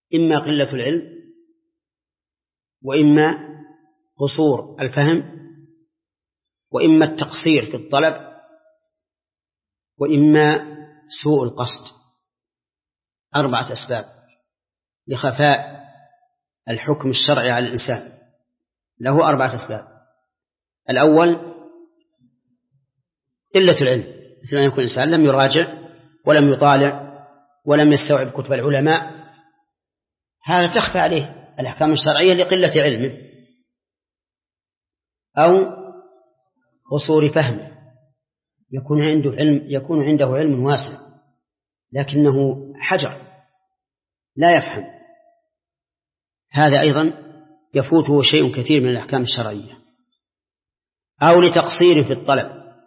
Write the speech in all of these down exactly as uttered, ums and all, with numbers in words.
إما قلة العلم، وإما قصور الفهم، وإما التقصير في الطلب، وإما سوء القصد. أربعة أسباب لخفاء الحكم الشرعي على الإنسان، له أربعة أسباب. الأول قلة العلم، مثل أن يكون الإنسان لم يراجع ولم يطالع ولم يستوعب كتب العلماء، هذا تخفى عليه الأحكام الشرعية لقلة علمه. أو قصور فهمه، يكون عنده علم يكون عنده علم واسع لكنه حجر لا يفهم، هذا أيضا يفوته شيء كثير من الأحكام الشرعية. أو لتقصير في الطلب،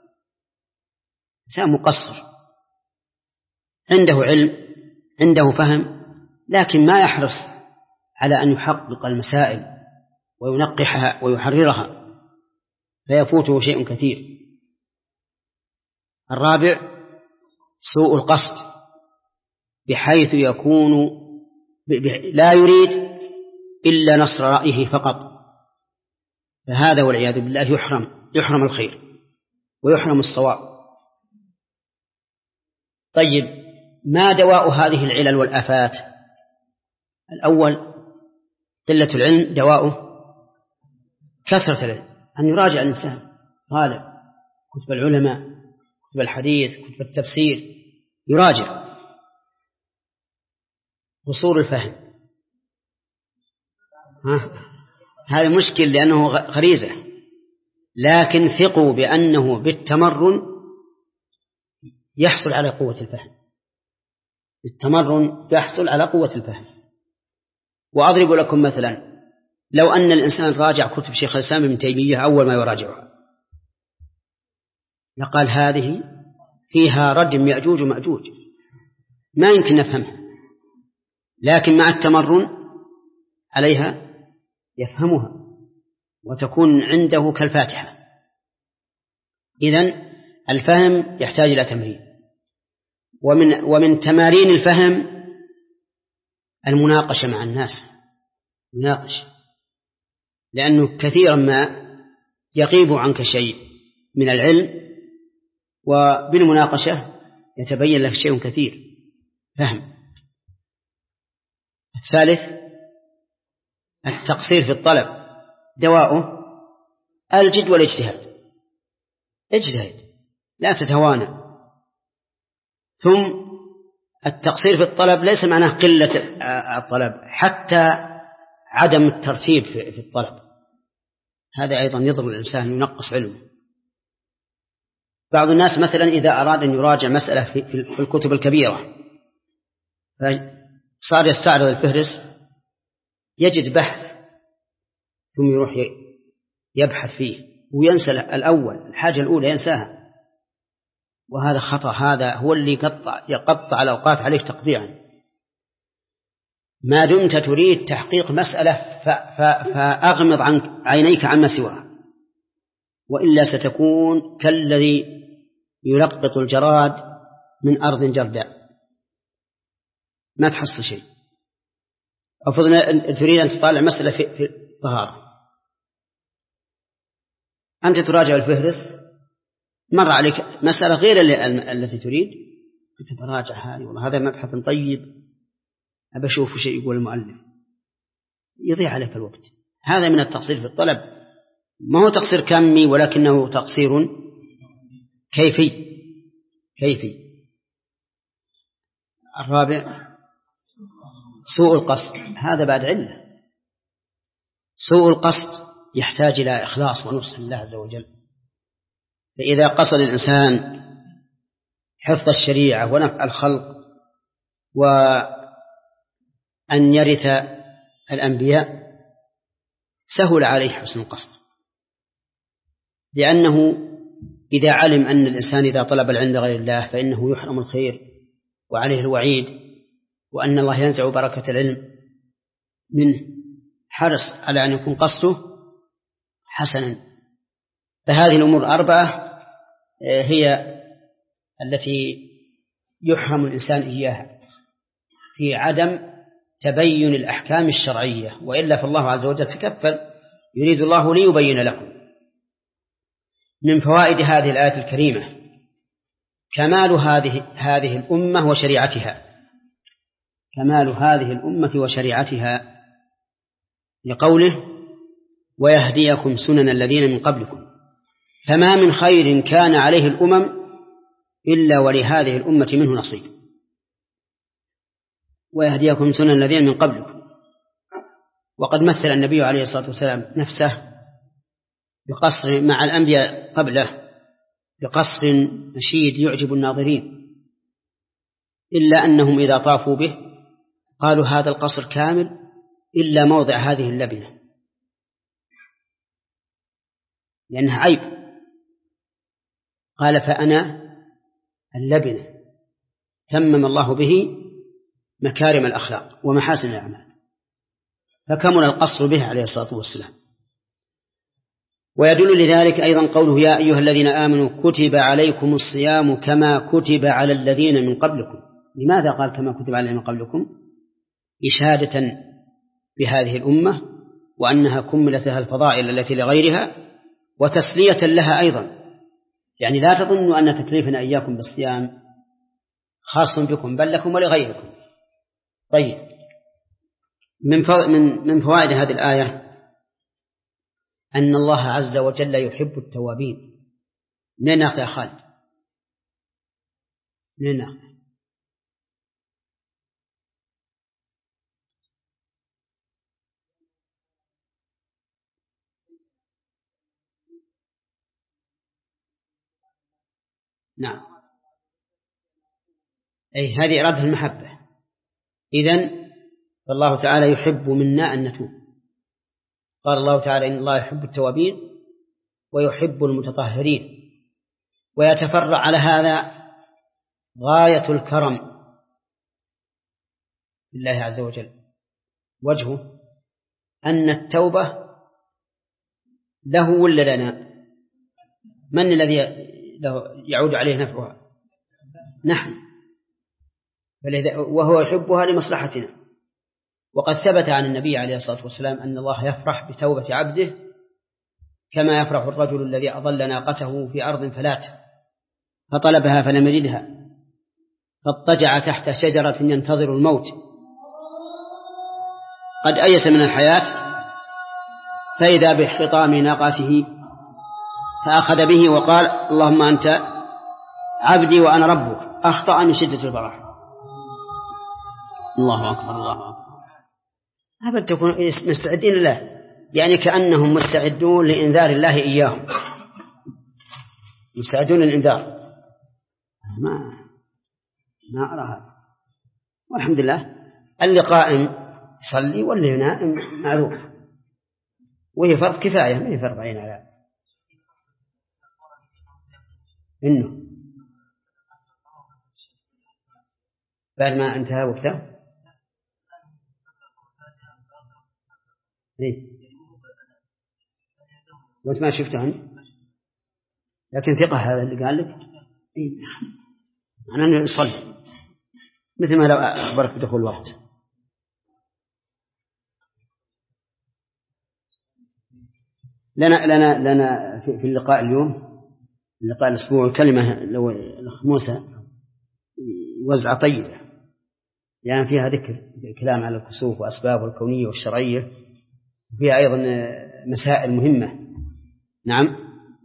إنسان مقصر عنده علم عنده فهم لكن ما يحرص على أن يحقق المسائل وينقحها ويحررها، فيفوته شيء كثير. الرابع سوء القصد، بحيث يكون لا يريد إلا نصر رأيه فقط، فهذا والعياذ بالله يحرم يحرم الخير ويحرم الصواب. طيب، ما دواء هذه العلل والآفات؟ الأول قلة العلم، دواؤه كثرة العلم، أن يراجع الإنسان غالب كتب العلماء، كتب الحديث، كتب التفسير، يراجع. قصور الفهم، هذا مشكل لأنه غريزة، لكن ثقوا بأنه بالتمرن يحصل على قوة الفهم، بالتمرن يحصل على قوة الفهم. وأضرب لكم مثلا، لو أن الإنسان راجع كتب شيخ الإسلام ابن تيمية أول ما يراجعها لقال هذه فيها ردم يأجوج ومأجوج، ما يمكن نفهمها، لكن مع التمرن عليها يفهمها وتكون عنده كالفاتحة. إذن الفهم يحتاج إلى تمرين. ومن, ومن تمارين الفهم المناقشة مع الناس، مناقشة، لأنه كثيرا ما يغيب عنك شيء من العلم، وبالمناقشة يتبين لك شيء كثير. فهم. الثالث التقصير في الطلب، دواؤه الجد والاجتهاد، اجتهد لا تتوانى. ثم التقصير في الطلب ليس معناه قلة الطلب، حتى عدم الترتيب في الطلب، هذا أيضا يضر الإنسان ينقص علمه. بعض الناس مثلا إذا أراد أن يراجع مسألة في الكتب الكبيرة فصار يستعرض الفهرس يجد بحث ثم يروح يبحث فيه وينسى الأول، الحاجة الأولى ينساها، وهذا خطأ، هذا هو اللي يقطع, يقطع الأوقات عليك تقطيعا. ما دمت تريد تحقيق مسألة فأغمض عن عينيك عما سواها، وإلا ستكون كالذي يلقط الجراد من أرض جرداء، ما تحصل شيء. أفضل تريد أن تطالع مسألة في الطهارة، أنت تراجع الفهرس، مر عليك مسألة غير التي تريد، أنت تراجع هذه، والله هذا مبحث طيب أبى أشوف شيء يقول المؤلف، يضيع عليك الوقت. هذا من التقصير في الطلب، ما هو تقصير كمي ولكنه تقصير كيفي كيفي. الرابع سوء القصد، هذا بعد علة. سوء القصد يحتاج إلى إخلاص ونصح الله عز وجل، فإذا قصد الإنسان حفظ الشريعة ونفع الخلق وأن يرث الأنبياء سهل عليه حسن القصد، لأنه إذا علم أن الإنسان إذا طلب العلم غير الله فإنه يحرم الخير وعليه الوعيد، وأن الله ينزع بركة العلم منه، حرص على أن يكون قصده حسنا. فهذه الأمور الأربعة هي التي يحرم الإنسان إياها في عدم تبين الأحكام الشرعية، وإلا فالله عز وجل تكفل يريد الله ليبين لكم. من فوائد هذه الآية الكريمة كمال هذه هذه الأمة وشريعتها، كمال هذه الأمة وشريعتها، لقوله ويهديكم سنن الذين من قبلكم، فما من خير كان عليه الأمم إلا ولهذه الأمة منه نصيب. ويهديكم سنن الذين من قبلكم. وقد مثل النبي عليه الصلاة والسلام نفسه بقصر مع الأنبياء قبله بقصر مشيد يعجب الناظرين، إلا أنهم إذا طافوا به قالوا هذا القصر كامل إلا موضع هذه اللبنة، لأنها عيب. قال فأنا اللبنة، تمم الله به مكارم الأخلاق ومحاسن الأعمال، فكمل القصر به عليه الصلاة والسلام. ويدل لذلك أيضا قوله يا أيها الذين آمنوا كتب عليكم الصيام كما كتب على الذين من قبلكم. لماذا قال كما كتب على الذين من قبلكم؟ إشادة بهذه الأمة وأنها كملت لها الفضائل التي لغيرها، وتسلية لها أيضا. يعني لا تظنوا أن تكليفنا إياكم بالصيام خاص بكم، بل لكم ولغيركم. طيب، من فوائد هذه الآية أن الله عز وجل يحب التوابين. من ناخذ يا خالد؟ من ناخذ؟ نعم، أي هذه إرادة المحبة. إذن فالله تعالى يحب منا أن نتوب. قال الله تعالى إن الله يحب التوابين ويحب المتطهرين. ويتفرع على هذا غاية الكرم لله عز وجل، وجهه أن التوبة له ولا لنا؟ من الذي يعود عليه نفعها؟ نحن، وهو يحبها لمصلحتنا. وقد ثبت عن النبي عليه الصلاة والسلام أن الله يفرح بتوبة عبده كما يفرح الرجل الذي أضل ناقته في أرض فلات فطلبها فلم يجدها فاضطجع تحت شجرة ينتظر الموت، قد أيس من الحياة، فإذا بحطام ناقته فأخذ به وقال اللهم أنت عبدي وأنا ربك، أخطأ من شدة البراح. الله أكبر الله أكبر. أبد تكون مستعدين له، يعني كأنهم مستعدون لإنذار الله إياهم، مستعدون للإنذار. ما ما أرى هذا. والحمد لله اللي قائم يصلي واللي ينام معذور، وهي فرض كفاية ما هي فرض عين على إنه بعد ما انتهى وقته. إيه؟ وأنت ما شفته أنت، لكن ثقة هذا اللي قال لك. إيه؟ أنا نصلي مثل ما لو أخبرك بدخول الوقت. لنا لنا لنا في اللقاء اليوم، اللقاء الأسبوع، الكلمة لو الأخ موسى وزعة طيبة، يعني فيها ذكر كلام على الكسوف وأسبابه الكونية والشرعية، وفيها أيضا مسائل مهمة. نعم،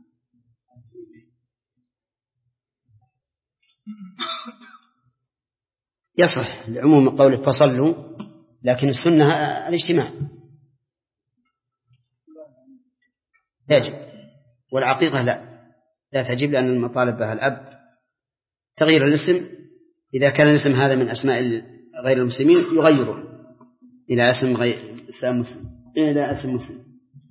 يصح لعموم قوله فصلوا، لكن السنة الاجتماع يجب، والعقيقة لا لا تجب، لأن المطالب بها الأب. تغيير الاسم إذا كان الاسم هذا من أسماء غير المسلمين يغيره إلى اسم غير اسم مسلم، إلى اسم مسلم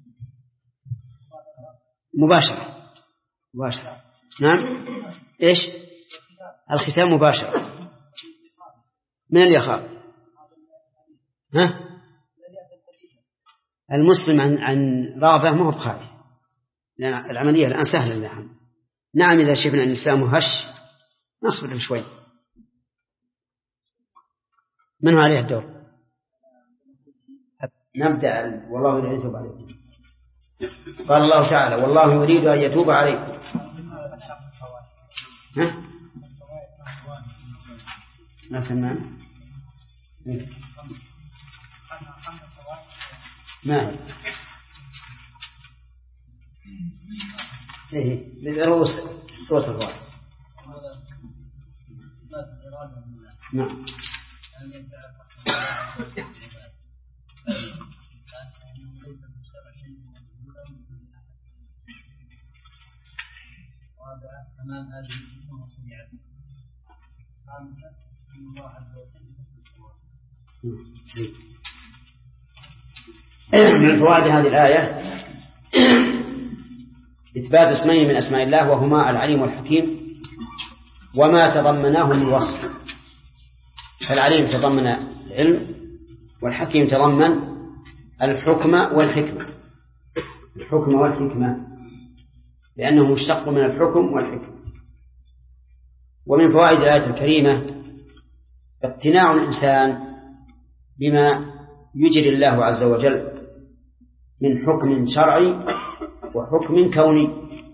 مباشرة مباشرة. نعم، إيش الختام مباشرة. من اللي يخاف؟ ها؟ المسلم عن عن رغبة ما هو بخايف، لأن العملية الآن سهلة. نعم نعم، إذا شفنا أن الإسلام هش نصبر شوي. من هو عليه الدور؟ نبدأ والله يريد أن يتوب عليكم. قال الله تعالى والله يريد أن يتوب عليكم. ها؟ ما كمان ما هي إيه بالرؤوس رؤوس الفوائد. نعم. كمان هذه الأمور سميعة. خامسة أن الله عز وجل من فوائد هذه الآية إثبات اسمين من أسماء الله وهما العليم والحكيم وما تضمناه من وصف. فالعليم تضمن العلم والحكيم تضمن الحكم والحكمة الحكم والحكمة لأنه مشتق من الحكم والحكمة. ومن فوائد الآية الكريمة اقتناع الإنسان بما يجري الله عز وجل من حكم شرعي وحكم كوني.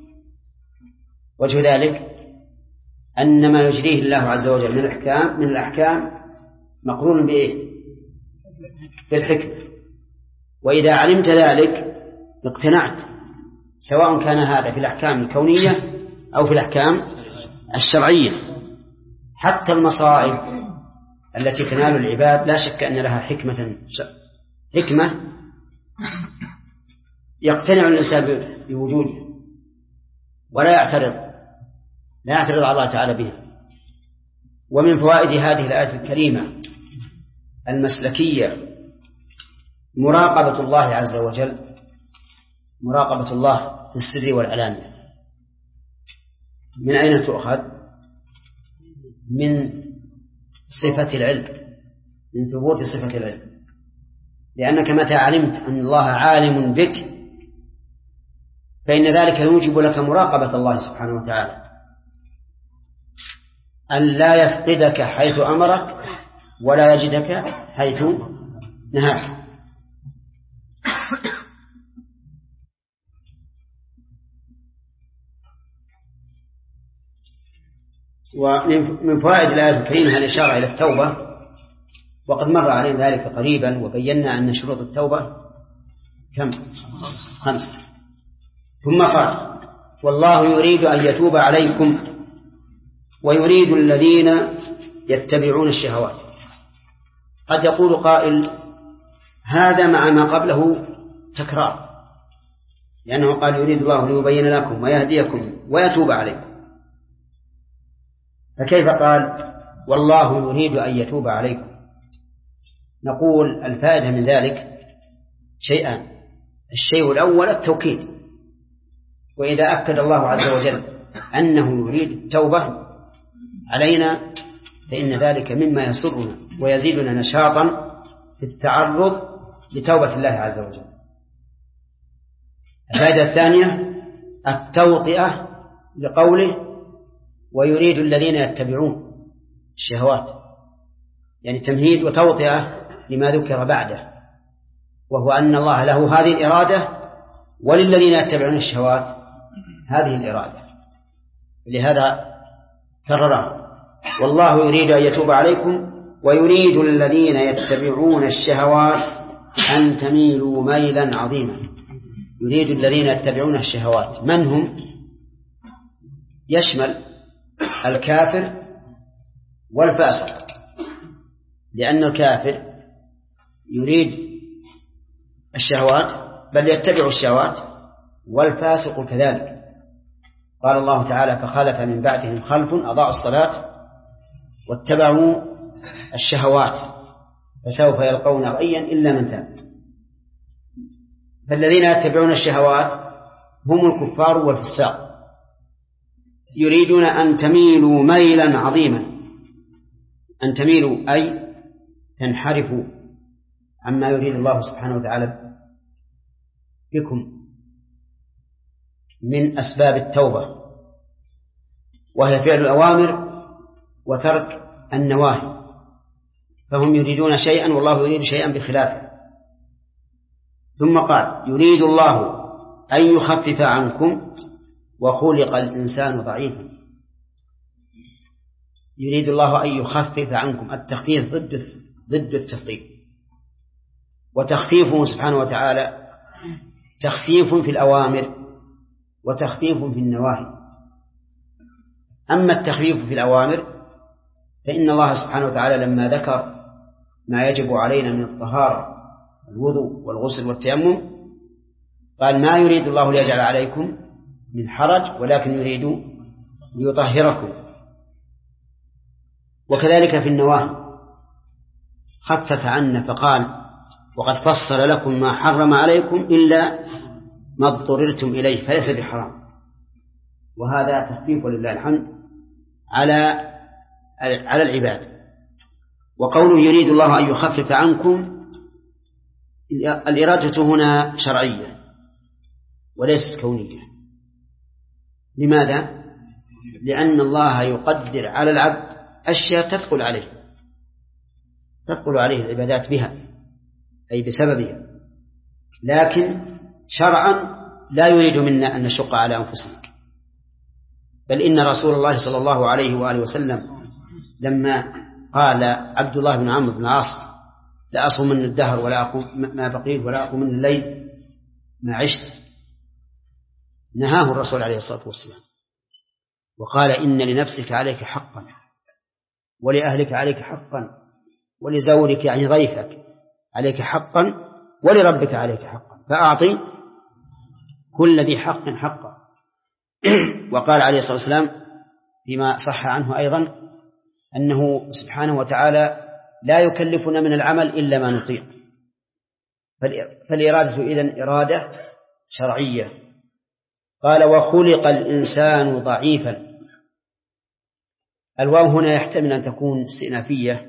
وجه ذلك أن ما يجريه الله عز وجل من الأحكام من الأحكام مقرون بإيه؟ بالحكمة. وإذا علمت ذلك اقتنعت سواء كان هذا في الأحكام الكونية أو في الأحكام الشرعية. حتى المصائب التي تنال العباد لا شك أن لها حكمة حكمة يقتنع الإنسان بوجوده ولا يعترض لا يعترض على الله تعالى بها. ومن فوائد هذه الآية الكريمة المسلكية مراقبة الله عز وجل مراقبة الله في السر والعلانية. من أين تؤخذ؟ من صفة العلم من ثبوت صفة العلم. لأنك متى علمت أن الله عالم بك فإن ذلك يوجب لك مراقبة الله سبحانه وتعالى أن لا يفقدك حيث أمرك ولا يجدك حيث نهاك. ومن فوائد الآية الكريمة الإشارة إلى التوبة وقد مر علينا ذلك قريبا وبينا أن شروط التوبة كم؟ خمسة. ثم قال والله يريد أن يتوب عليكم ويريد الذين يتبعون الشهوات. قد يقول قائل هذا مع ما قبله تكرار لأنه قال يريد الله ليبين لكم ويهديكم ويتوب عليكم فكيف قال والله يريد أن يتوب عليكم؟ نقول الفائدة من ذلك شيئان. الشيء الأول التوكيد وإذا أكد الله عز وجل أنه يريد التوبة علينا فإن ذلك مما يسرنا ويزيدنا نشاطا في التعرض لتوبة الله عز وجل. الفائدة الثانية التوطئة لقوله ويريد الذين يتبعون الشهوات يعني تمهيد وتوطئة لما ذكر بعده وهو أن الله له هذه الإرادة وللذين يتبعون الشهوات هذه الإرادة. لهذا كرره والله يريد أن يتوب عليكم ويريد الذين يتبعون الشهوات أن تميلوا ميلا عظيما. يريد الذين يتبعون الشهوات من هم؟ يشمل الكافر والفاسق لأن الكافر يريد الشهوات بل يتبع الشهوات والفاسق كذلك. قال الله تعالى فخلف من بعدهم خلف أضاعوا الصلاة واتبعوا الشهوات فسوف يلقون غيا إلا من تاب. فالذين يتبعون الشهوات هم الكفار والفساق يريدون أن تميلوا ميلا عظيما. أن تميلوا أي تنحرفوا عما يريد الله سبحانه وتعالى بكم من أسباب التوبة وهي فعل الأوامر وترك النواهي. فهم يريدون شيئا والله يريد شيئا بخلافه. ثم قال يريد الله أن يخفف عنكم وخلق الإنسان ضعيفا. يريد الله أن يخفف عنكم، التخفيف ضد ضد التثقيل، وتخفيفه سبحانه وتعالى تخفيف في الأوامر وتخفيف في النواهي. أما التخفيف في الأوامر فإن الله سبحانه وتعالى لما ذكر ما يجب علينا من الطهارة الوضوء والغسل والتيمم قال ما يريد الله ليجعل عليكم من حرج ولكن يريد ليطهركم. وكذلك في النواهي خفف عنا فقال وقد فصل لكم ما حرم عليكم إلا ما اضطررتم إليه فليس بحرام. وهذا تخفيف لله الحمد على على العباد. وقوله يريد الله أن يخفف عنكم، الإرادة هنا شرعية وليست كونية. لماذا؟ لأن الله يقدر على العبد أشياء تثقل عليه تثقل عليه العبادات بها أي بسببها، لكن شرعا لا يريد منا أن نشق على أنفسنا. بل إن رسول الله صلى الله عليه وآله وسلم لما قال عبد الله بن عمرو بن العاص لا أصوم من الدهر ولا أقوم ما بقيت ولا أقوم من الليل ما عشت، نهاه الرسول عليه الصلاة والسلام وقال إن لنفسك عليك حقا ولأهلك عليك حقا ولزورك يعني ضيفك عليك حقا ولربك عليك حقا فأعطي كل ذي حق حقا. وقال عليه الصلاة والسلام فيما صح عنه أيضا أنه سبحانه وتعالى لا يكلفنا من العمل إلا ما نطيق. فالإرادة إذن إرادة شرعية. قال وخلق الإنسان ضعيفا. الواو هنا يحتمل أن تكون استئنافية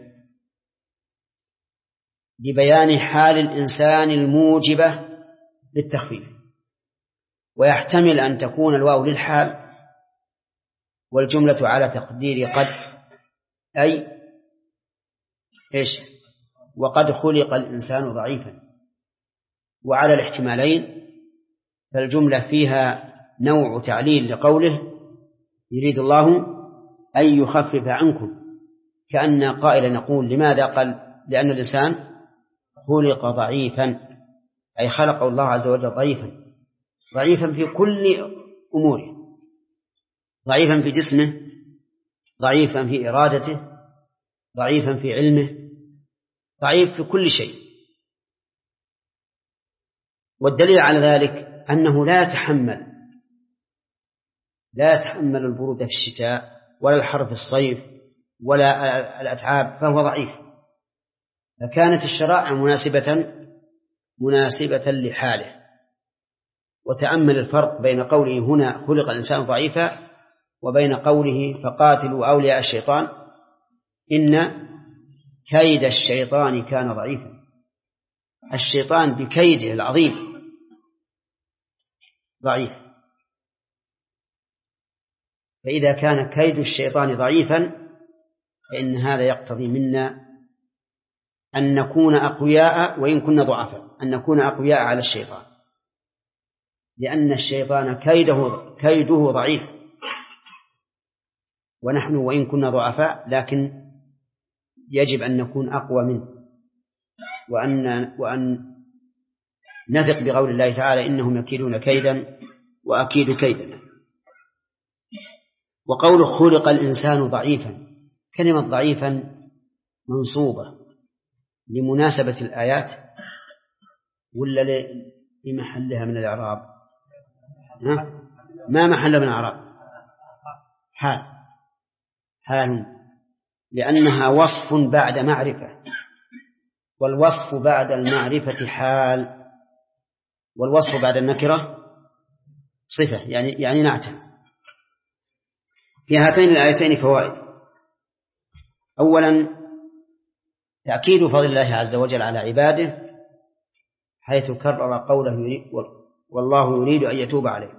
لبيان حال الإنسان الموجبة للتخفيف، ويحتمل أن تكون الواو للحال والجملة على تقدير قد أي إيش وقد خلق الإنسان ضعيفا. وعلى الاحتمالين فالجملة فيها نوع تعليل لقوله يريد الله أن يخفف عنكم، كأن قائلا نقول لماذا قال لأن الإنسان خلق ضعيفا أي خلق الله عز وجل ضعيفا ضعيفا في كل أموره، ضعيفا في جسمه، ضعيفا في إرادته، ضعيفا في علمه، ضعيف في كل شيء. والدليل على ذلك أنه لا يتحمل لا يتحمل البرودة في الشتاء ولا الحر في الصيف ولا الأتعاب، فهو ضعيف. فكانت الشرائع مناسبة مناسبة لحاله. وتأمل الفرق بين قوله هنا خلق الإنسان ضعيفا وبين قوله فقاتلوا أولياء الشيطان إن كيد الشيطان كان ضعيفا. الشيطان بكيده العظيم ضعيف، فإذا كان كيد الشيطان ضعيفا فإن هذا يقتضي منا أن نكون أقوياء وإن كنا ضعفاء، أن نكون أقوياء على الشيطان، لأن الشيطان كيده كيده ضعيف، ونحن وإن كنا ضعفاء لكن يجب أن نكون أقوى منه، وأن وأن نثق بقول الله تعالى إنهم يكيدون كيدا وأكيد كيدا. وقول خلق الإنسان ضعيفا، كلمة ضعيفا منصوبة لمناسبة الآيات ولا لمحلها من الإعراب؟ ما محل من الإعراب؟ حال حال لأنها وصف بعد معرفة، والوصف بعد المعرفة حال، والوصف بعد النكرة صفة يعني يعني نعتة. في هاتين الآيتين فوائد. أولا تأكيد فضل الله عز وجل على عباده حيث كرر قوله يريد والله يريد أن يتوب عليه،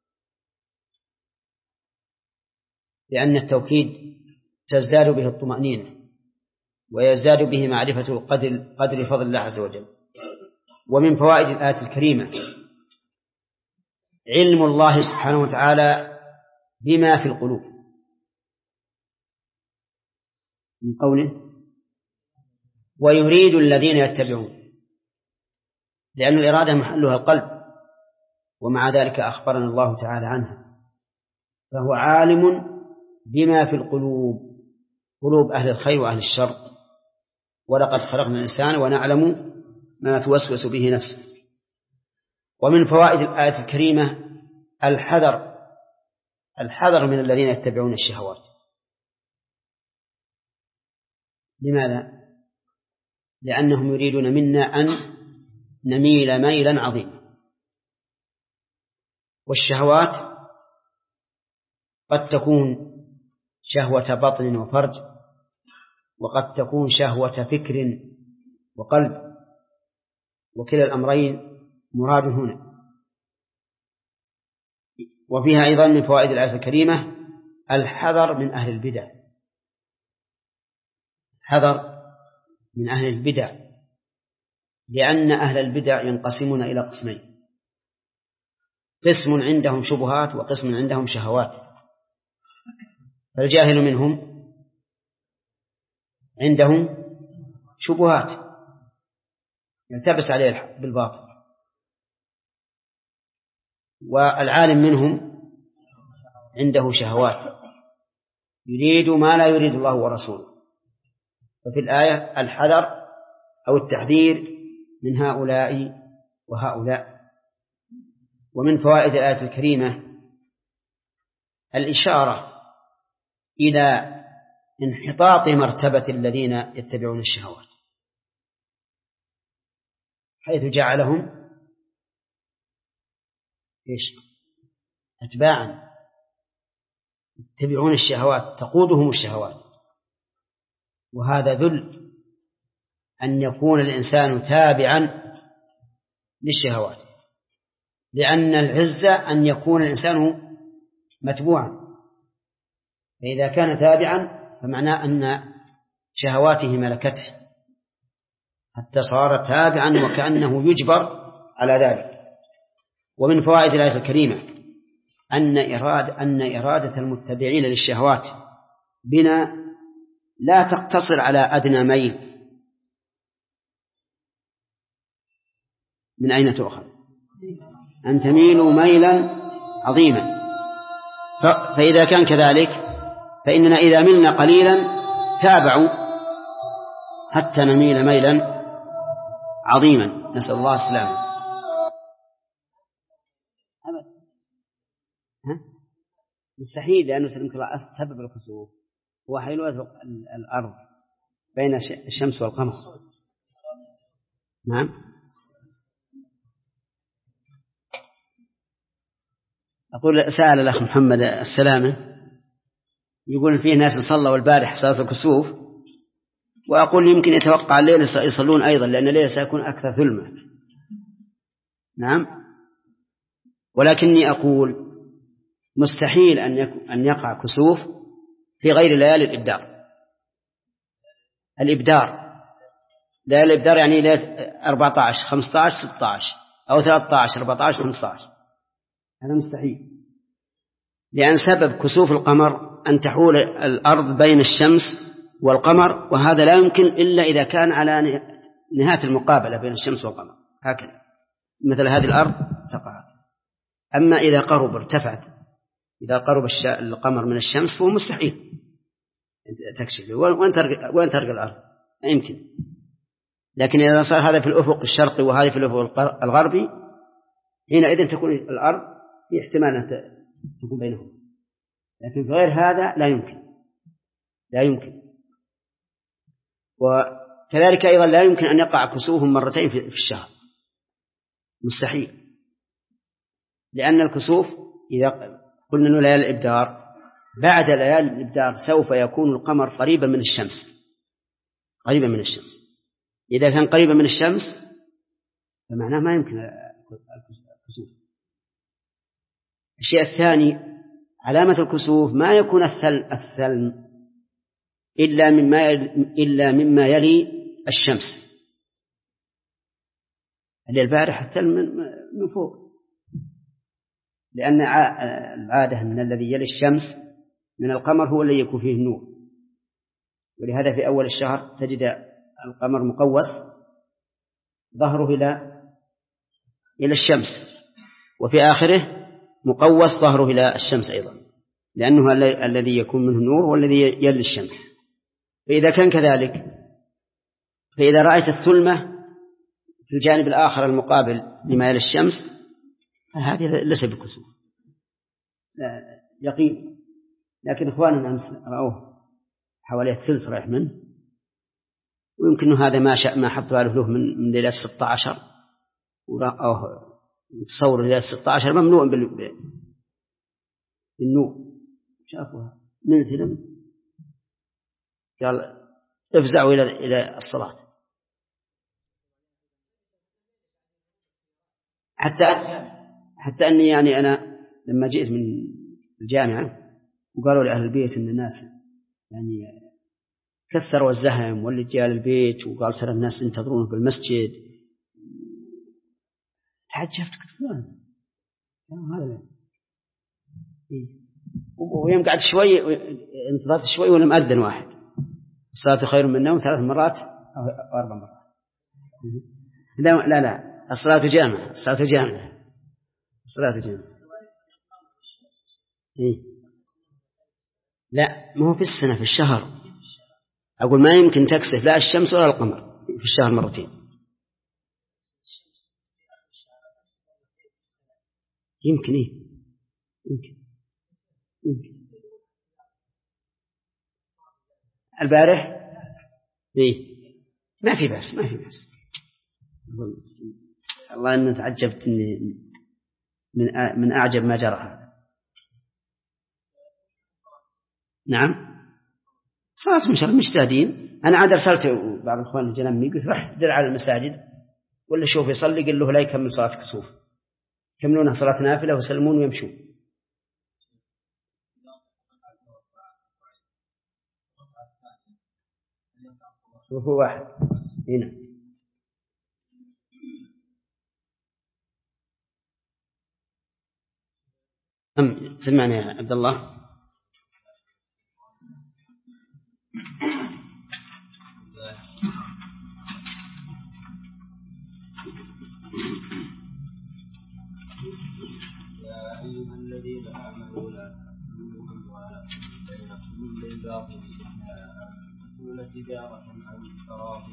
لأن التوكيد تزداد به الطمأنينة ويزداد به معرفة قدر, قدر فضل الله عز وجل. ومن فوائد الآية الكريمة علم الله سبحانه وتعالى بما في القلوب، من قوله ويريد الذين يتبعون، لأن الإرادة محلها القلب، ومع ذلك أخبرنا الله تعالى عنها، فهو عالم بما في القلوب، قلوب أهل الخير وأهل الشر. ولقد خلقنا الإنسان ونعلم ما توسوس به نفسه. ومن فوائد الآية الكريمة الحذر الحذر من الذين يتبعون الشهوات. لماذا؟ لأنهم يريدون منا أن نميل ميلا عظيما. والشهوات قد تكون شهوة بطن وفرج، وقد تكون شهوة فكر وقلب، وكلا الأمرين مراد هنا. وفيها أيضا من فوائد الآية الكريمة الحذر من أهل البدع، حذر من أهل البدع، لأن أهل البدع ينقسمون إلى قسمين: قسم عندهم شبهات وقسم عندهم شهوات. فالجاهل منهم عندهم شبهات يلتبس عليه بالباطل، والعالم منهم عنده شهوات يريد ما لا يريد الله ورسوله. ففي الآية الحذر أو التحذير من هؤلاء وهؤلاء. ومن فوائد الآية الكريمة الإشارة إلى انحطاط مرتبة الذين يتبعون الشهوات، حيث جعلهم إيش؟ أتباعا يتبعون الشهوات، تقودهم الشهوات. وهذا ذل أن يكون الإنسان تابعا للشهوات، لأن العزة أن يكون الإنسان متبوعا. فإذا كان تابعا فمعناه أن شهواته ملكته حتى صار تابعا وكأنه يجبر على ذلك. ومن فوائد الآية الكريمة أن إرادة, أن إرادة المتبعين للشهوات بنا لا تقتصر على أدنى ميل. من أين تؤخذ؟ أن تميلوا ميلا عظيما. فإذا كان كذلك فإننا إذا ملنا قليلا تابعوا حتى نميل ميلا عظيما، نسأل الله السلامة. مستحيل، لأنه سبب الكسوف هو حيلولة الأرض بين الشمس والقمر. نعم. أقول سأل الأخ محمد السلامة يقول فيه ناس صلوا البارح صلاة الكسوف، وأقول يمكن يتوقع الليل يصلون أيضا، لأن الليل سيكون أكثر ظلمة. نعم. ولكني أقول مستحيل أن أن يقع كسوف في غير ليالي الإبدار. الإبدار ليالي الإبدار يعني ليلة أربعة عشر خمسة عشر ستة عشر أو ثلاثة عشر أربعة عشر خمسة عشر، هذا مستحيل. لأن سبب كسوف القمر أن تحول الأرض بين الشمس والقمر، وهذا لا يمكن إلا إذا كان على نهاية المقابلة بين الشمس والقمر، هكذا مثل هذه الأرض تقع. أما إذا قرب ارتفعت، إذا قرب القمر من الشمس فهو مستحيل تكشف. وين ترقى الأرض؟ لا يمكن. لكن إذا صار هذا في الأفق الشرقي وهذا في الأفق الغربي، حينئذ تكون الأرض في احتمال أن تكون بينهم. لكن في غير هذا لا يمكن، لا يمكن. وكذلك أيضا لا يمكن أن يقع كسوف مرتين في الشهر، مستحيل. لأن الكسوف إذا قلنا أنه ليالي الإبدار، بعد ليالي الإبدار سوف يكون القمر قريبا من الشمس، قريبا من الشمس. إذا كان قريبا من الشمس فمعناه ما يمكن الكسوف. الشيء الثاني علامة الكسوف ما يكون الثلم إلا مما إلا مما يلي الشمس. اللي البارح الثلج من فوق، لأن العادة أن الذي يلي الشمس من القمر هو الذي يكون فيه النور، ولهذا في أول الشهر تجد القمر مقوس ظهره إلى إلى الشمس، وفي آخره مقوس ظهره إلى الشمس أيضا، لأنه الذي يكون منه النور والذي يلي الشمس. فإذا كان كذلك، فإذا رأيت الثلمة في الجانب الآخر المقابل لما يلي الشمس هذه ليس بكسوف، لا يقين. لكن إخواننا أمس رأوه حوالي الثلث رايح منه، ويمكن هذا ما شاء ما حط باله له من من ليلة ستة عشر، ورأوه تصور ليلة ستة عشر ممنوع بالنور، شافوها من ثلم قال افزعوا إلى إلى الصلاة. حتى حتى أني يعني أنا لما جئت من الجامعة وقالوا لأهل البيت إن الناس يعني كثروا الزحم واللي جاء البيت، وقال ترى الناس ينتظرون في المسجد، تعجبت قلت فلان هذا ويوم قعدت شوي انتظرت شوي ولم أذن واحد، الصلاة خير من النوم ثلاث مرات أو أربع مرات. لا لا لا الصلاة جامعة، الصلاة جامعة، الصلاة جامعة. إيه؟ لا ما هو في السنة، في الشهر. أقول ما يمكن تكسف لا الشمس ولا القمر في الشهر مرتين. يمكن إيه يمكن يمكن البارح إيه ما في بأس ما في بأس. الله إن تعجبت من من أعجب ما جرى هذا. نعم صلاة مشر مجتهدين. أنا عاد أرسلت بعض الإخوان الجنمي قلت رح دل على المساجد ولا شوف يصلي، قل له لا يكمل صلاة كسوف، يكملونها صلاة نافلة ويسلمون ويمشون. وهو واحد هنا. أم سمعني يا عبد الله. يا أيها الذين آمنوا لا تأكلوا أموالكم بينكم بالباطل إلا أن تكون تجارة عن تراض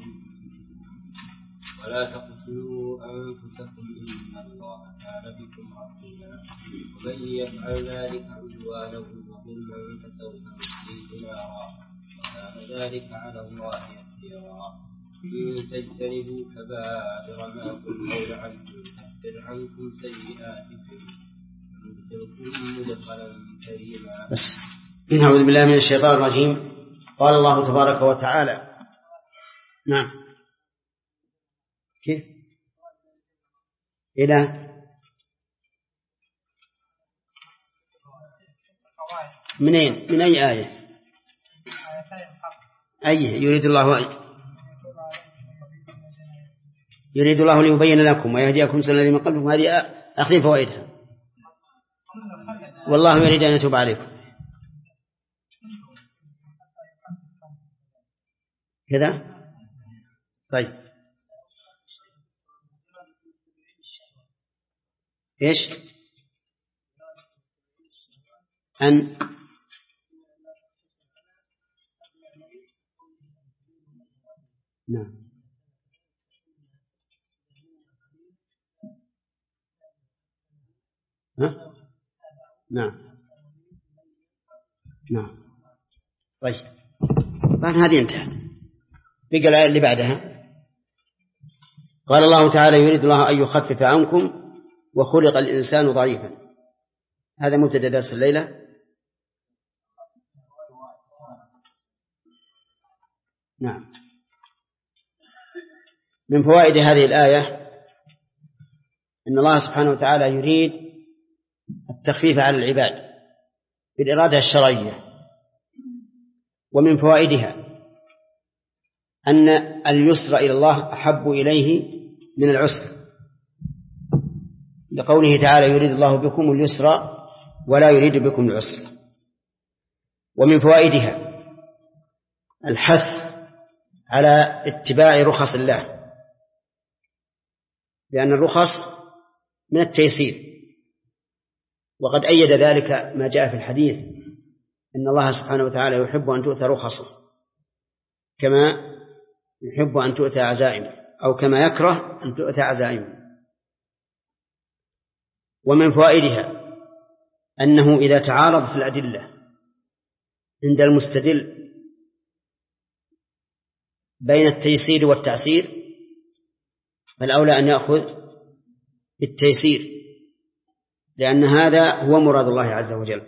ولا تقتلوا أنفسكم إن الله كان بكم رحيما ومن يفعل ذلك عدوانا وظلما فسوف نصليه نارا وكان ذلك على الله يسيرا إن تجتنبوا كبائر ما تنهون عنه نكفر عنكم سيئاتكم وندخلكم مدخلا كريما. بس نعوذ بالله من الشيطان الرجيم. قال الله تبارك وتعالى نعم كيف إلى منين من أي آية؟ أي يريد الله أي يريد الله ليبين لكم ويهديكم سنة الذين من قبلكم. هذه أخذ فوائدها. والله يريد أن يتوب عليكم كذا. طيب إيش أن نعم ها؟ نعم نعم. طيب بعد هذه انتهت، بقى الآية اللي بعدها. قال الله تعالى يريد الله أن يخفف عنكم وخلق الإنسان ضعيفا. هذا مبتدأ درس الليلة. نعم. من فوائد هذه الآية أن الله سبحانه وتعالى يريد التخفيف على العباد بالإرادة الشرعية. ومن فوائدها أن اليسر إلى الله أحب إليه من العسر، لقوله تعالى يريد الله بكم اليسر ولا يريد بكم العسر. ومن فوائدها الحث على اتباع رخص الله، لأن الرخص من التيسير، وقد أيد ذلك ما جاء في الحديث إن الله سبحانه وتعالى يحب أن تؤتى رخصه كما يحب أن تؤتى عزائمه، أو كما يكره أن تؤتى عزائمه. ومن فوائدها أنه إذا تعارضت الأدلة عند المستدل بين التيسير والتعسير فالأولى أن يأخذ بالتيسير، لأن هذا هو مراد الله عز وجل.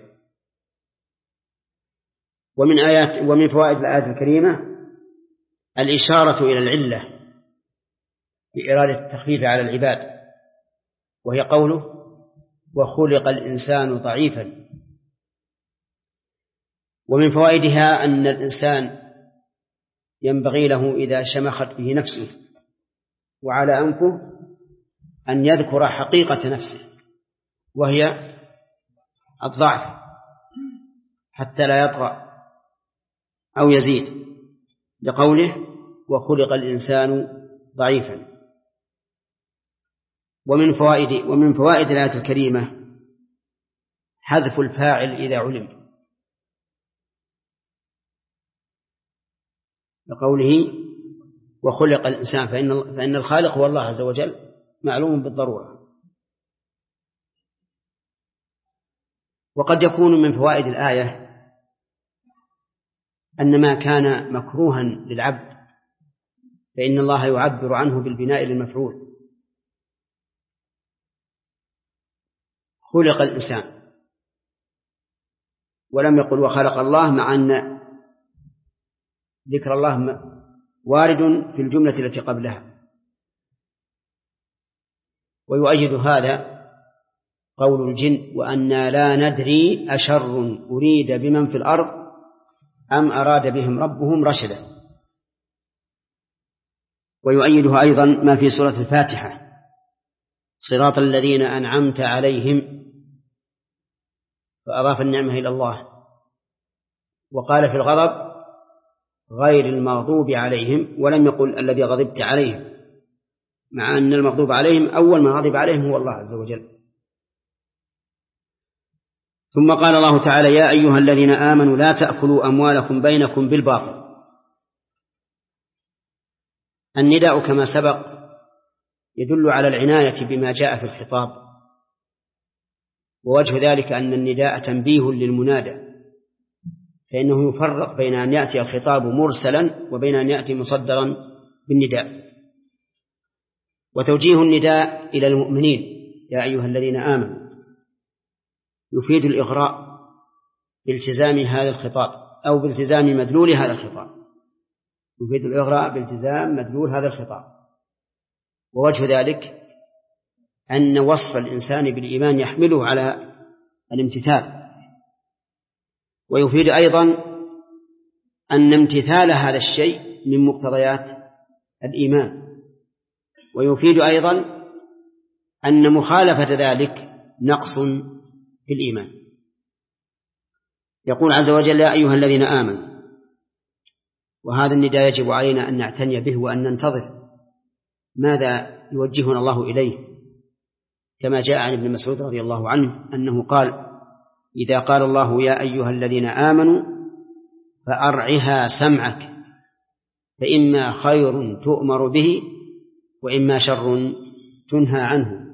ومن آيات ومن فوائد الآية الكريمة الإشارة إلى العلة بإرادة التخفيف على العباد، وهي قوله وخلق الإنسان ضعيفا. ومن فوائدها أن الإنسان ينبغي له إذا شمخت به نفسه وعلى أنفه أن يذكر حقيقة نفسه وهي الضعف حتى لا يطغى أو يزيد، لقوله وخلق الإنسان ضعيفا. ومن فوائد ومن فوائد الآية الكريمة حذف الفاعل إذا علم، لقوله وخلق الإنسان، فإن فإن الخالق هو الله عز وجل معلوم بالضرورة. وقد يكون من فوائد الآية أن ما كان مكروها للعبد فإن الله يعبر عنه بالبناء للمفعول. خلق الإنسان ولم يقل وخلق الله، مع أن ذكر الله وارد في الجملة التي قبلها. ويؤيد هذا قول الجن وأنا لا ندري أشر أريد بمن في الأرض أم أراد بهم ربهم رشدا. ويؤيدها أيضا ما في سورة الفاتحة صراط الذين أنعمت عليهم، فأضاف النعمة إلى الله. وقال في الغضب غير المغضوب عليهم ولم يقل الذي غضبت عليهم، مع أن المغضوب عليهم أول من غضب عليهم هو الله عز وجل. ثم قال الله تعالى يا أيها الذين آمنوا لا تأكلوا أموالكم بينكم بالباطل. النداء كما سبق يدل على العناية بما جاء في الخطاب، ووجه ذلك أن النداء تنبيه للمنادى، فإنه يفرق بين أن يأتي الخطاب مرسلا وبين أن يأتي مصدرا بالنداء. وتوجيه النداء إلى المؤمنين يا أيها الذين آمنوا يفيد الإغراء بالتزام هذا الخطاب أو بالتزام مدلول هذا الخطاب، يفيد الإغراء بالتزام مدلول هذا الخطاب. ووجه ذلك أن وصف الإنسان بالإيمان يحمله على الامتثال. ويفيد أيضا أن امتثال هذا الشيء من مقتضيات الإيمان. ويفيد أيضا أن مخالفة ذلك نقص في الإيمان. يقول عز وجل يا أيها الذين آمنوا، وهذا النداء يجب علينا أن نعتني به وأن ننتظر ماذا يوجهنا الله إليه، كما جاء عن ابن مسعود رضي الله عنه أنه قال إذا قال الله يا أيها الذين آمنوا فأرعها سمعك فإما خير تؤمر به وإما شر تنهى عنه.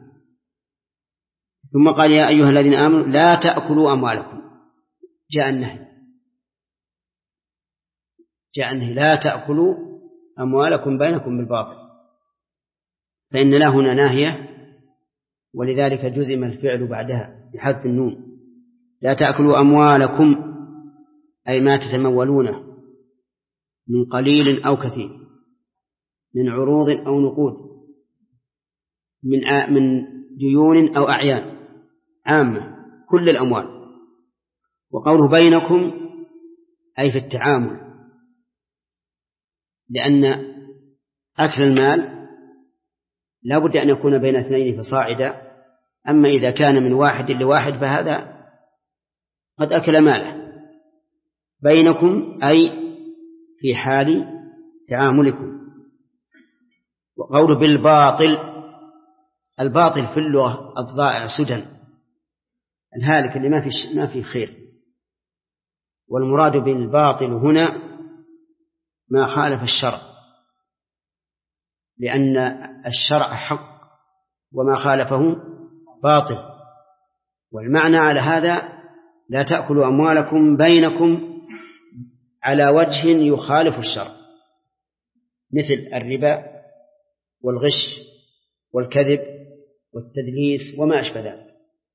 ثم قال يا أيها الذين آمنوا لا تأكلوا أموالكم، جاء النهي جاء النهي لا تأكلوا أموالكم بينكم بالباطل، فإن لا هنا ناهية ولذلك جزم الفعل بعدها بحذف النون. لا تأكلوا أموالكم أي ما تتمولونه من قليل أو كثير، من عروض أو نقود، من من ديون أو أعيان عامة، كل الأموال. وقوله بينكم أي في التعامل، لأن أكل المال لا بد أن يكون بين اثنين فصاعدا أما إذا كان من واحد لواحد فهذا قد أكل ماله بينكم، أي في حال تعاملكم. وقوله بالباطل، الباطل في اللغة الضائع سدى، الهالك اللي ما في ما في خير. والمراد بالباطل هنا ما خالف الشرع، لأن الشرع حق وما خالفه باطل. والمعنى على هذا لا تأكلوا أموالكم بينكم على وجه يخالف الشرع، مثل الربا والغش والكذب والتدليس وما أشبه ذلك،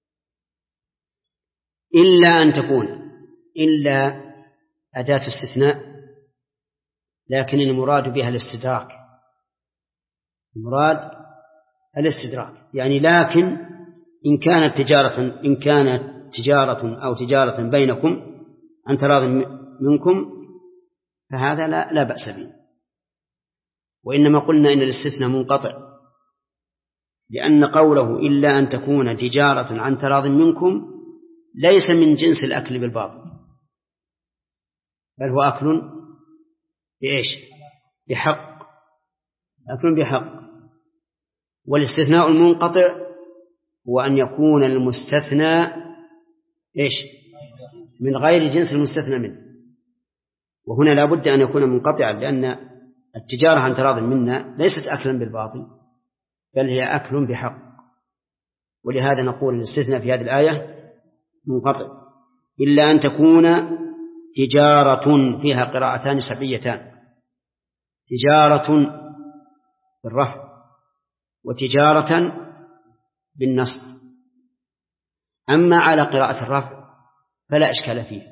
إلا أن تكون إلا أداة استثناء، لكن المراد بها الاستدراك، المراد الاستدراك، يعني لكن إن كانت تجارة إن كانت تجارة أو تجارة بينكم عن تراض منكم فهذا لا, لا بأس به. وإنما قلنا إن الاستثناء منقطع، لأن قوله إلا أن تكون تجارة عن تراض منكم ليس من جنس الأكل بالباطل، بل هو أكل بإيش؟ بحق، أكل بحق. والاستثناء المنقطع هو أن يكون المستثنى إيش؟ من غير جنس المستثنى منه، وهنا لا بد أن يكون منقطعا، لأن التجارة عن تراض منا ليست أكلا بالباطل بل هي أكل بحق. ولهذا نقول الاستثناء في هذه الآية منقطع، إلا أن تكون تجارة، فيها قراءتان سبعيتان، تجارة بالرفع وتجارة بالنصب. أما على قراءة الرفع فلا إشكال فيه،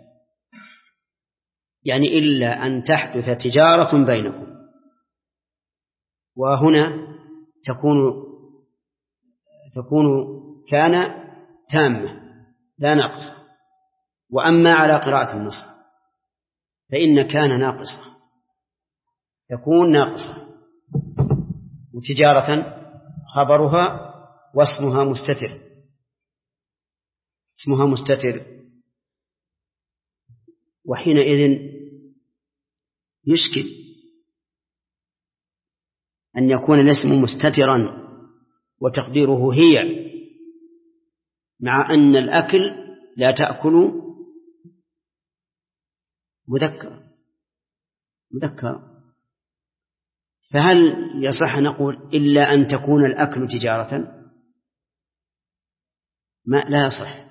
يعني إلا أن تحدث تجارة بينكم، وهنا تكون تكون كان تامة لا ناقصة. وأما على قراءة النصب فإن كان ناقصة تكون ناقصة، وتجارة خبرها واسمها مستتر، اسمها مستتر، وحينئذ يشكل أن يكون الاسم مستترا وتقديره هي، مع أن الأكل لا تأكل مذكر مذكر فهل يصح نقول إلا أن تكون الأكل تجارة؟ ما لا يصح.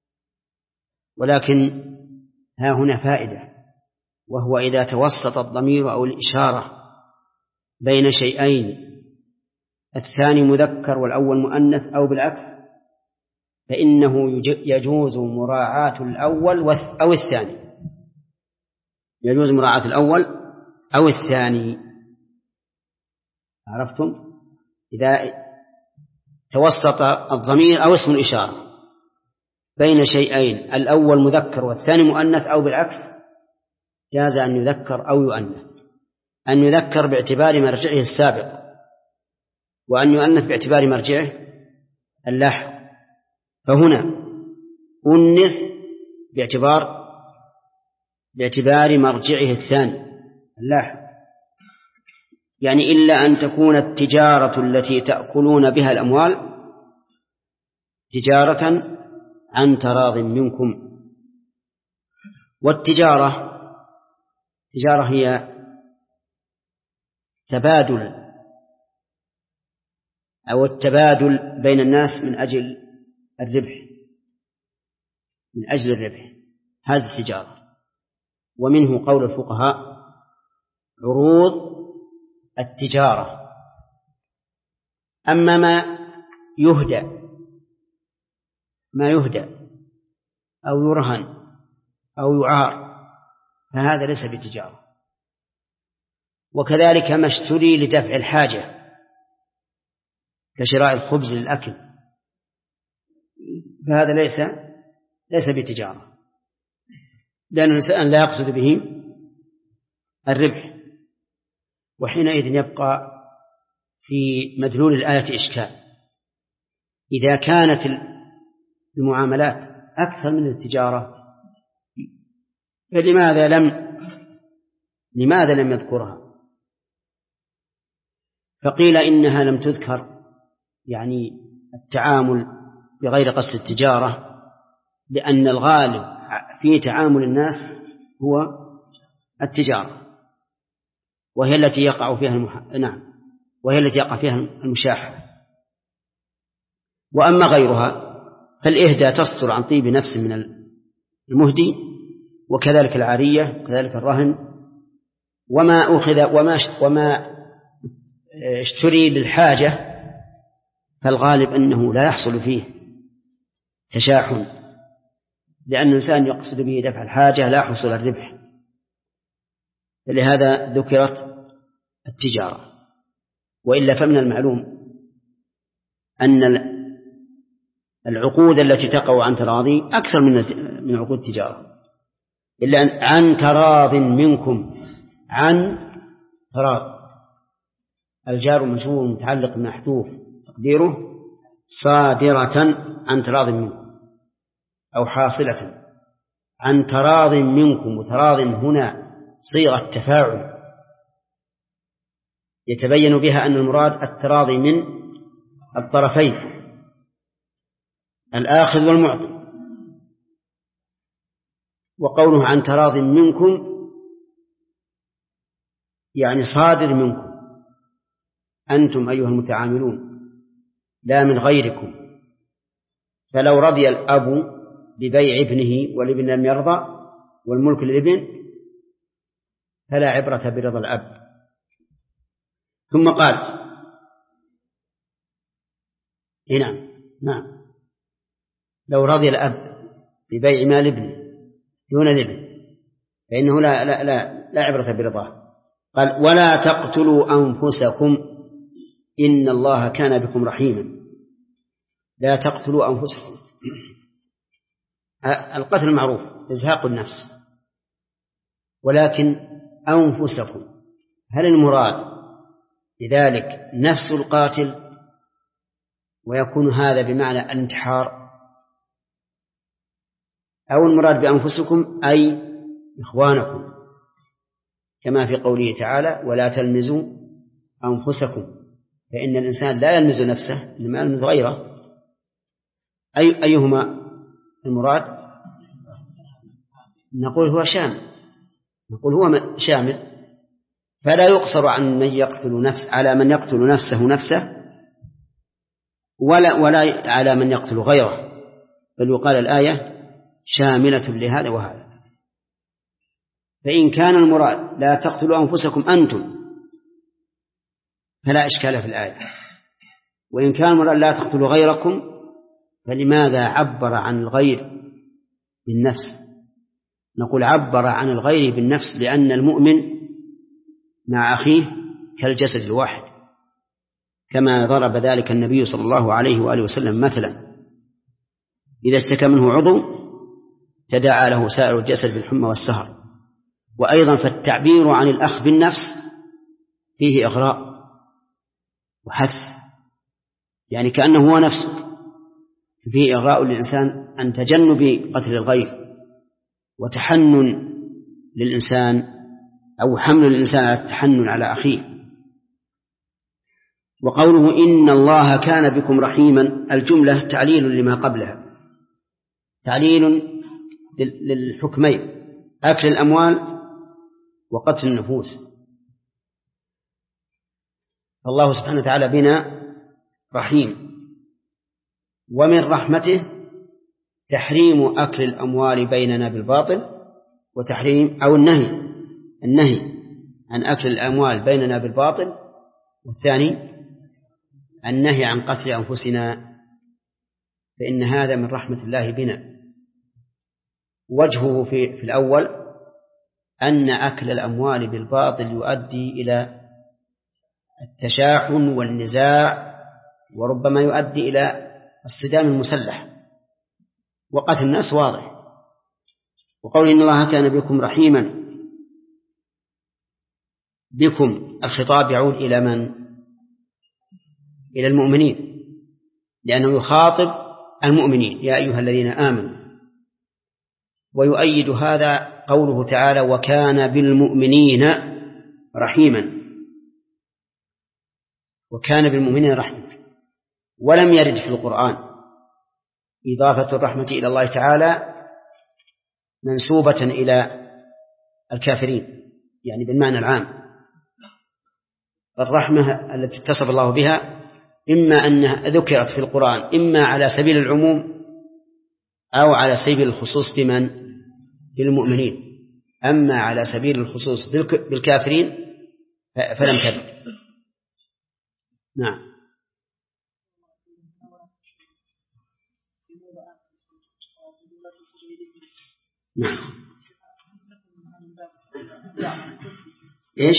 ولكن ها هنا فائدة، وهو إذا توسط الضمير أو الإشارة بين شيئين الثاني مذكر والأول مؤنث أو بالعكس، فإنه يجوز مراعاة الأول أو الثاني، يجوز مراعاة الأول أو الثاني. عرفتم؟ إذا توسط الضمير أو اسم الإشارة بين شيئين الأول مذكر والثاني مؤنث أو بالعكس جاز أن يذكر أو يؤنث، أن يذكر باعتبار مرجعه السابق، وأن يؤنث باعتبار مرجعه اللاحق. فهنا أنث باعتبار باعتبار مرجعه الثاني اللاحق، يعني إلا أن تكون التجارة التي تأكلون بها الأموال تجارة عن تراض منكم. والتجارة تجارة هي تبادل أو التبادل بين الناس من أجل الربح، من أجل الربح، هذه التجارة. ومنه قول الفقهاء عروض التجارة. أما ما يهدى ما يهدى أو يرهن أو يعار فهذا ليس بتجارة. وكذلك ما اشتري لدفع الحاجة كشراء الخبز للأكل فهذا ليس ليس بتجارة، لأن الإنسان لا يقصد به الربح. وحينئذ يبقى في مدلول الآية إشكال، إذا كانت المعاملات أكثر من التجارة فلماذا لم لماذا لم يذكرها؟ فقيل إنها لم تذكر يعني التعامل بغير قصد التجارة لأن الغالب في تعامل الناس هو التجارة، وهي التي يقع فيها المح... نعم وهي التي يقع فيها المشاحة. وأما غيرها فالإهداء تصدر عن طيب نفس من المهدي، وكذلك العارية وكذلك الرهن، وما أخذ وما وما اشتري للحاجة فالغالب أنه لا يحصل فيه تشاحن، لأن الإنسان يقصد به دفع الحاجة لا حصول الربح، فلهذا ذكرت التجارة. وإلا فمن المعلوم أن العقود التي تقع عن تراضي أكثر من من عقود التجارة، إلا أن عن تراض منكم، عن تراض الجار والمجرور متعلق محذوف تقديره صادرة عن تراض منكم أو حاصلة عن تراض منكم. وتراض هنا صيغة تفاعل يتبين بها أن المراد التراضي من الطرفين الآخذ والمعطي. وقوله عن تراض منكم يعني صادر منكم أنتم أيها المتعاملون لا من غيركم. فلو رضي الأب ببيع ابنه والابن لم يرضى والملك للابن فلا عبرة برضا الأب. ثم قال نعم نعم لو رضي الأب ببيع مال ابنه دون الابن فإنه لا, لا, لا, لا عبرة برضاه. قال ولا تقتلوا أنفسكم إن الله كان بكم رحيما. لا تقتلوا أنفسكم، القتل معروف إزهاق النفس، ولكن أنفسكم هل المراد بذلك نفس القاتل ويكون هذا بمعنى الانتحار، أو المراد بأنفسكم أي إخوانكم كما في قوله تعالى ولا تلمزوا أنفسكم، فإن الإنسان لا يلمز نفسه إنما يلمز غيره. أي أيهما المراد؟ نقول هو شامل نقول هو شامل فلا يقصر عن من يقتل نفس على من يقتل نفسه نفسه ولا ولا على من يقتل غيره، بل يقال الآية شاملة لهذا وهذا. فإن كان المراد لا تقتلوا أنفسكم أنتم فلا إشكال في الآية، وإن كان المراد لا تقتلوا غيركم فلماذا عبر عن الغير بالنفس؟ نقول عبر عن الغير بالنفس لأن المؤمن مع أخيه كالجسد الواحد، كما ضرب ذلك النبي صلى الله عليه وآله وسلم مثلا إذا اشتكى منه عضو تداعى له سائر الجسد بالحمى والسهر. وأيضا فالتعبير عن الأخ بالنفس فيه إغراء وحث، يعني كأنه هو نفسه، فيه إغراء للإنسان عن تجنب قتل الغير وتحنن للإنسان أو حمل الإنسان على التحنن على أخيه. وقوله إن الله كان بكم رحيما الجملة تعليل لما قبلها، تعليل للحكمين أكل الأموال وقتل النفوس. فالله سبحانه وتعالى بنا رحيم، ومن رحمته تحريم أكل الأموال بيننا بالباطل وتحريم أو النهي النهي عن أكل الأموال بيننا بالباطل، والثاني النهي عن قتل أنفسنا، فإن هذا من رحمة الله بنا. وجهه في, في الأول أن أكل الأموال بالباطل يؤدي إلى التشاحن والنزاع وربما يؤدي إلى الصدام المسلح وقتل الناس واضح. وقول إن الله كان بكم رحيما، بكم الخطاب يعود إلى من؟ إلى المؤمنين، لأنه يخاطب المؤمنين يا أيها الذين آمنوا. ويؤيد هذا قوله تعالى وكان بالمؤمنين رحيما، وكان بالمؤمنين رحيما. ولم يرد في القرآن إضافة الرحمة إلى الله تعالى منسوبة إلى الكافرين، يعني بالمعنى العام. الرحمة التي اتصف الله بها إما أنها ذكرت في القرآن إما على سبيل العموم أو على سبيل الخصوص بمن؟ بالمؤمنين. أما على سبيل الخصوص بالكافرين فلم ترد. نعم. نعم. إيش؟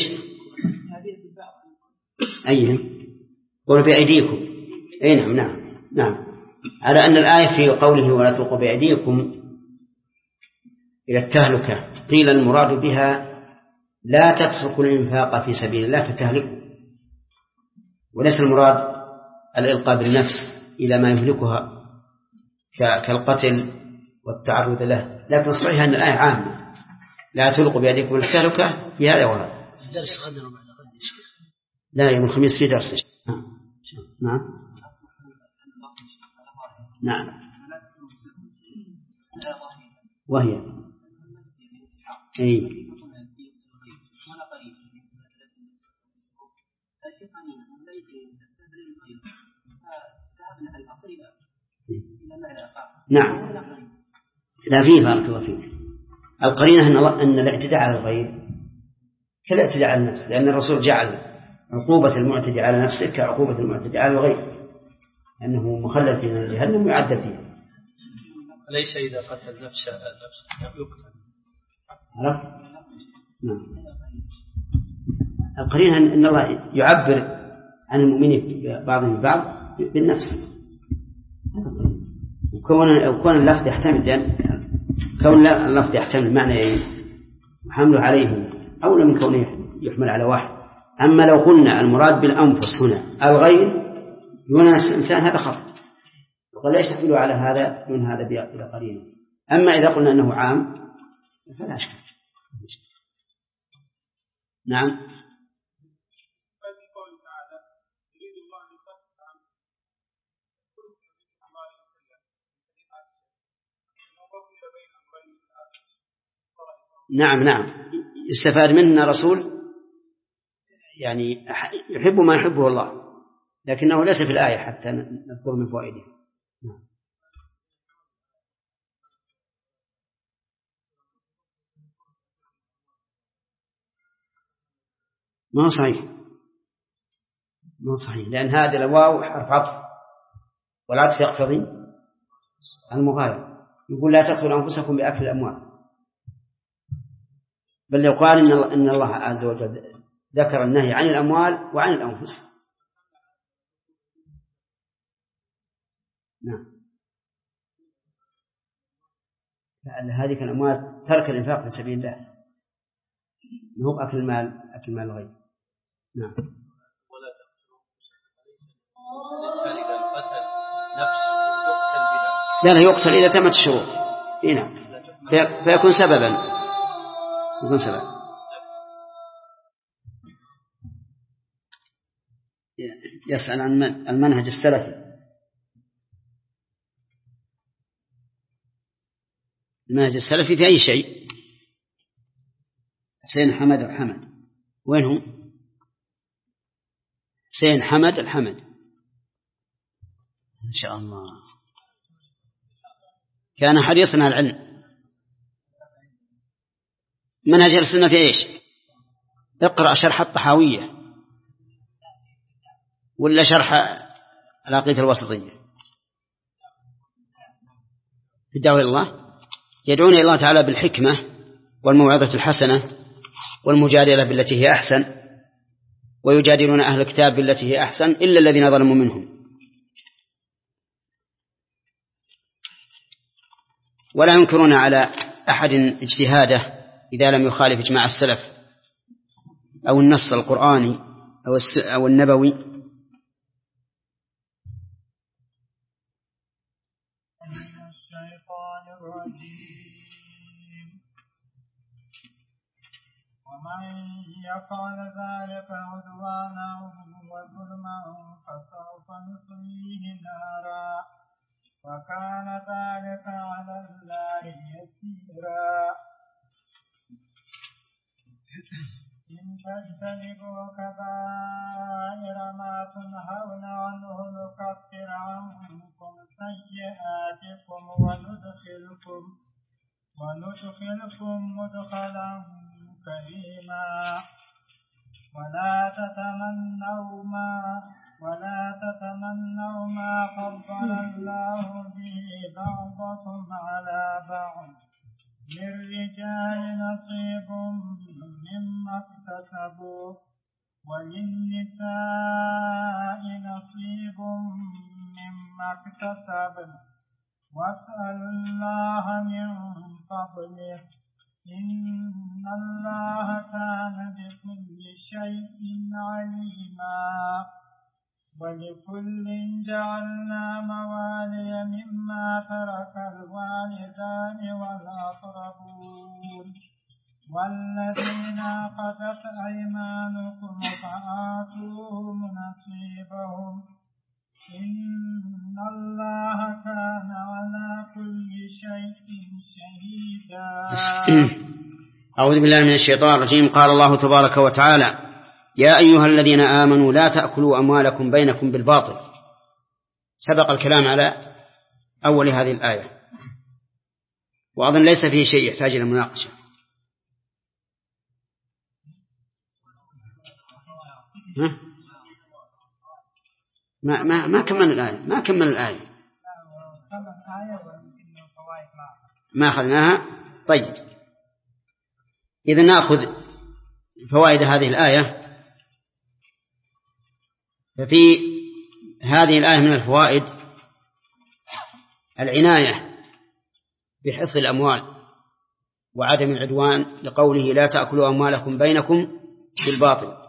أيهم؟ قل بأيديكم. أي نعم نعم نعم. على أن الآية في قوله ولا تلقوا بأيديكم إلى التهلكة قيل المراد بها لا تتركوا الإنفاق في سبيل الله فتهلكوا، وليس المراد الإلقاء بالنفس إلى ما يهلكها كالقتل والتعرض له، لكن الصحيح أن الآية عامة لا تلقوا بأيديكم إلى التهلكة في هذا وهذا. درس غدا وبعد غد يا شيخ. لا يوم الخميس في درس. نعم نعم. وهي أي نعم. لا فيه بارك الله فيك. القرينة أن, الله أن الاعتداء على الغير كالاعتداء على النفس، لأن الرسول جعل عقوبة المعتدي على نفسه كعقوبة المعتدي على الغير، أنه مخلد في جهنم يعذب فيها. ليس إذا قتل نفسه نفسه يقتل. عرفت؟ نعم. القرينة أن الله يعبر عن المؤمنين بعضهم البعض بالنفس. وكون كون اللفظ يحتمل، لأن كون اللفظ يحتمل معنى حمله عليهم أولى من كونه يحمل على واحد. أما لو قلنا المراد بالأنفس هنا الغير دون الإنسان هذا خطأ، وقال لا يشتمل على هذا دون هذا بلا قرينة. أما إذا قلنا أنه عام فلا أشكال. نعم. نعم نعم. استفاد منه رسول يعني يحب ما يحبه الله، لكنه ليس في الآية حتى نذكر من فوائده. ما هو صحيح، ما هو صحيح، لأن هذا الواو حرف عطف، والعطف يقتضي المغايرة. يقول لا تقتلوا أنفسكم بأكل الأموال، بل يقال إن الله عز وجل ذكر النهي عن الأموال وعن الأنفس. نعم. لأن هذه الأموال ترك الإنفاق في سبيل الله، هو أكل المال، أكل مال الغير. نعم. ولا تقتلوا الإنسان إذا قتل نفسه يقتل بنفسه. لا لا يقتل إذا تمت الشروط. نعم. فيكون سببا. يكون سبب. يسأل عن المنهج السلفي. المنهج السلفي في أي شيء؟ حسين حمد الحمد وين هو؟ حسين حمد الحمد إن شاء الله. كان حريصا على العلم. منهج السنة في إيش؟ اقرأ شرح الطحاوية ولا شرح العقيدة الوسطية. في الدعوة إلى الله يدعون إلى الله تعالى بالحكمة والموعظة الحسنة والمجادلة بالتي هي أحسن، ويجادلون أهل الكتاب بالتي هي أحسن إلا الذين ظلموا منهم. ولا ينكرون على أحد اجتهاده إذا لم يخالف إجماع السلف أو النص القرآني أو النبوي. ومن يفعل ذلك عدوانا وظلما فسوف نصليه نارا وكان ذلك على الله يسيرا إن تجتنبوا كبائر ما تنهون عنه نكفر عنكم سيئاتكم وندخلكم وندخلكم مدخلا كريما ولا تتمنوا ما ولا تتمنوا ما فضل الله به بعضكم على بعض للرجال نصيب مما اكتسبوا وللنساء نصيب مما اكتسبن واسألوا الله من فضله إن الله كان بكل شيء عليما ولكل جعلنا موالي مما ترك الوالدان والأقربون والذين عقدت أيمانكم فآتوهم نصيبهم إن الله كان على كل شيء شهيدا. أعوذ بالله من الشيطان الرجيم. قال الله تبارك وتعالى: يا أيها الذين آمنوا لا تأكلوا أموالكم بينكم بالباطل. سبق الكلام على أول هذه الآية، وأظن ليس فيه شيء يحتاج إلى مناقشة. ها؟ ما ما ما كمل الآية ما كمل الآية ما أخذناها. طيب، إذا نأخذ فوائد هذه الآية. ففي هذه الآية من الفوائد العناية بحفظ الأموال وعدم العدوان، لقوله لا تأكلوا أموالكم بينكم بالباطل.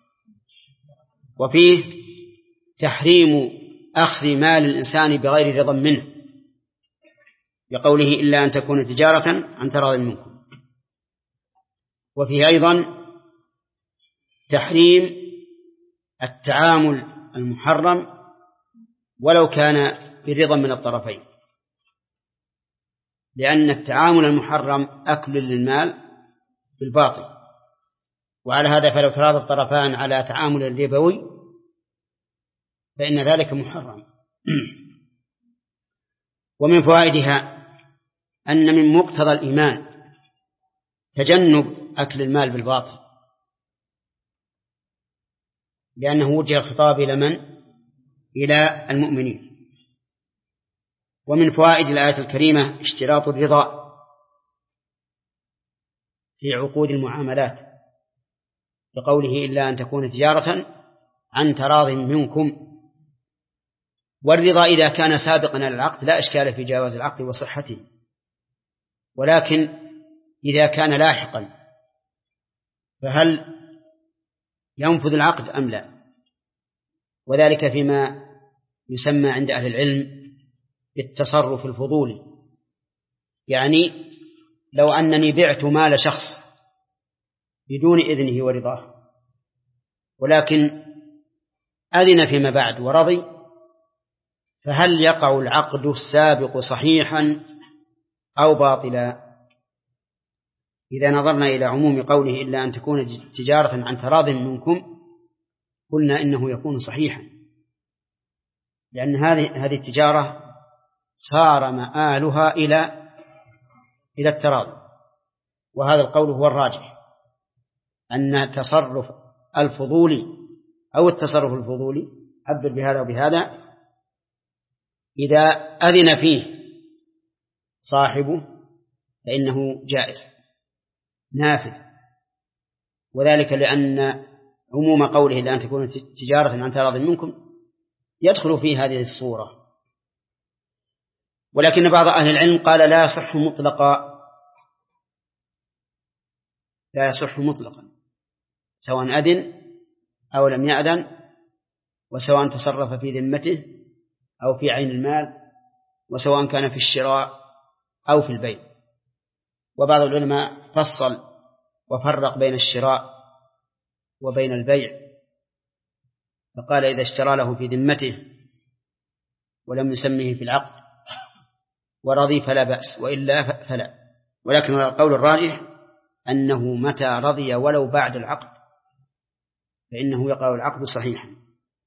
وفيه تحريم أخذ مال الإنسان بغير رضا منه، لقوله إلا أن تكون تجارة عن تراض منكم. وفيه أيضا تحريم التعامل المحرم ولو كان برضا من الطرفين، لأن التعامل المحرم أكل للمال بالباطل، وعلى هذا فلو تراضى الطرفان على تعامل ربوي فإن ذلك محرم. ومن فوائدها أن من مقتضى الإيمان تجنب أكل المال بالباطل، لأنه وجه الخطاب إلى من؟ إلى المؤمنين. ومن فوائد الآية الكريمة اشتراط الرضا في عقود المعاملات، بقوله إلا أن تكون تجارة عن تراض منكم. والرضا إذا كان سابقا على العقد لا إشكال في جواز العقد وصحته، ولكن إذا كان لاحقا فهل ينفذ العقد أم لا؟ وذلك فيما يسمى عند أهل العلم بالتصرف الفضولي. يعني لو أنني بعت مال شخص بدون إذنه ورضاه، ولكن أذن فيما بعد ورضي، فهل يقع العقد السابق صحيحا أو باطلا؟ إذا نظرنا إلى عموم قوله إلا أن تكون تجارة عن تراض منكم، قلنا إنه يكون صحيحا، لأن هذه هذه التجارة صار مآلها إلى إلى التراضي. وهذا القول هو الراجح، أن التصرف الفضولي أو التصرف الفضولي، عبر بهذا وبهذا، إذا أذن فيه صاحبه فإنه جائز نافذ. وذلك لأن عموم قوله لأن تكون تجارة عن تراض منكم يدخل في هذه الصورة. ولكن بعض أهل العلم قال لا يصح مطلقا، لا يصح مطلقا، سواء أذن أو لم يأذن، وسواء تصرف في ذمته أو في عين المال، وسواء كان في الشراء أو في البيع. وبعض العلماء فصل وفرق بين الشراء وبين البيع، فقال إذا اشترى له في ذمته ولم يسمه في العقد ورضي فلا بأس، وإلا فلا. ولكن القول الراجح أنه متى رضي ولو بعد العقد فإنه يقع العقد صحيحا.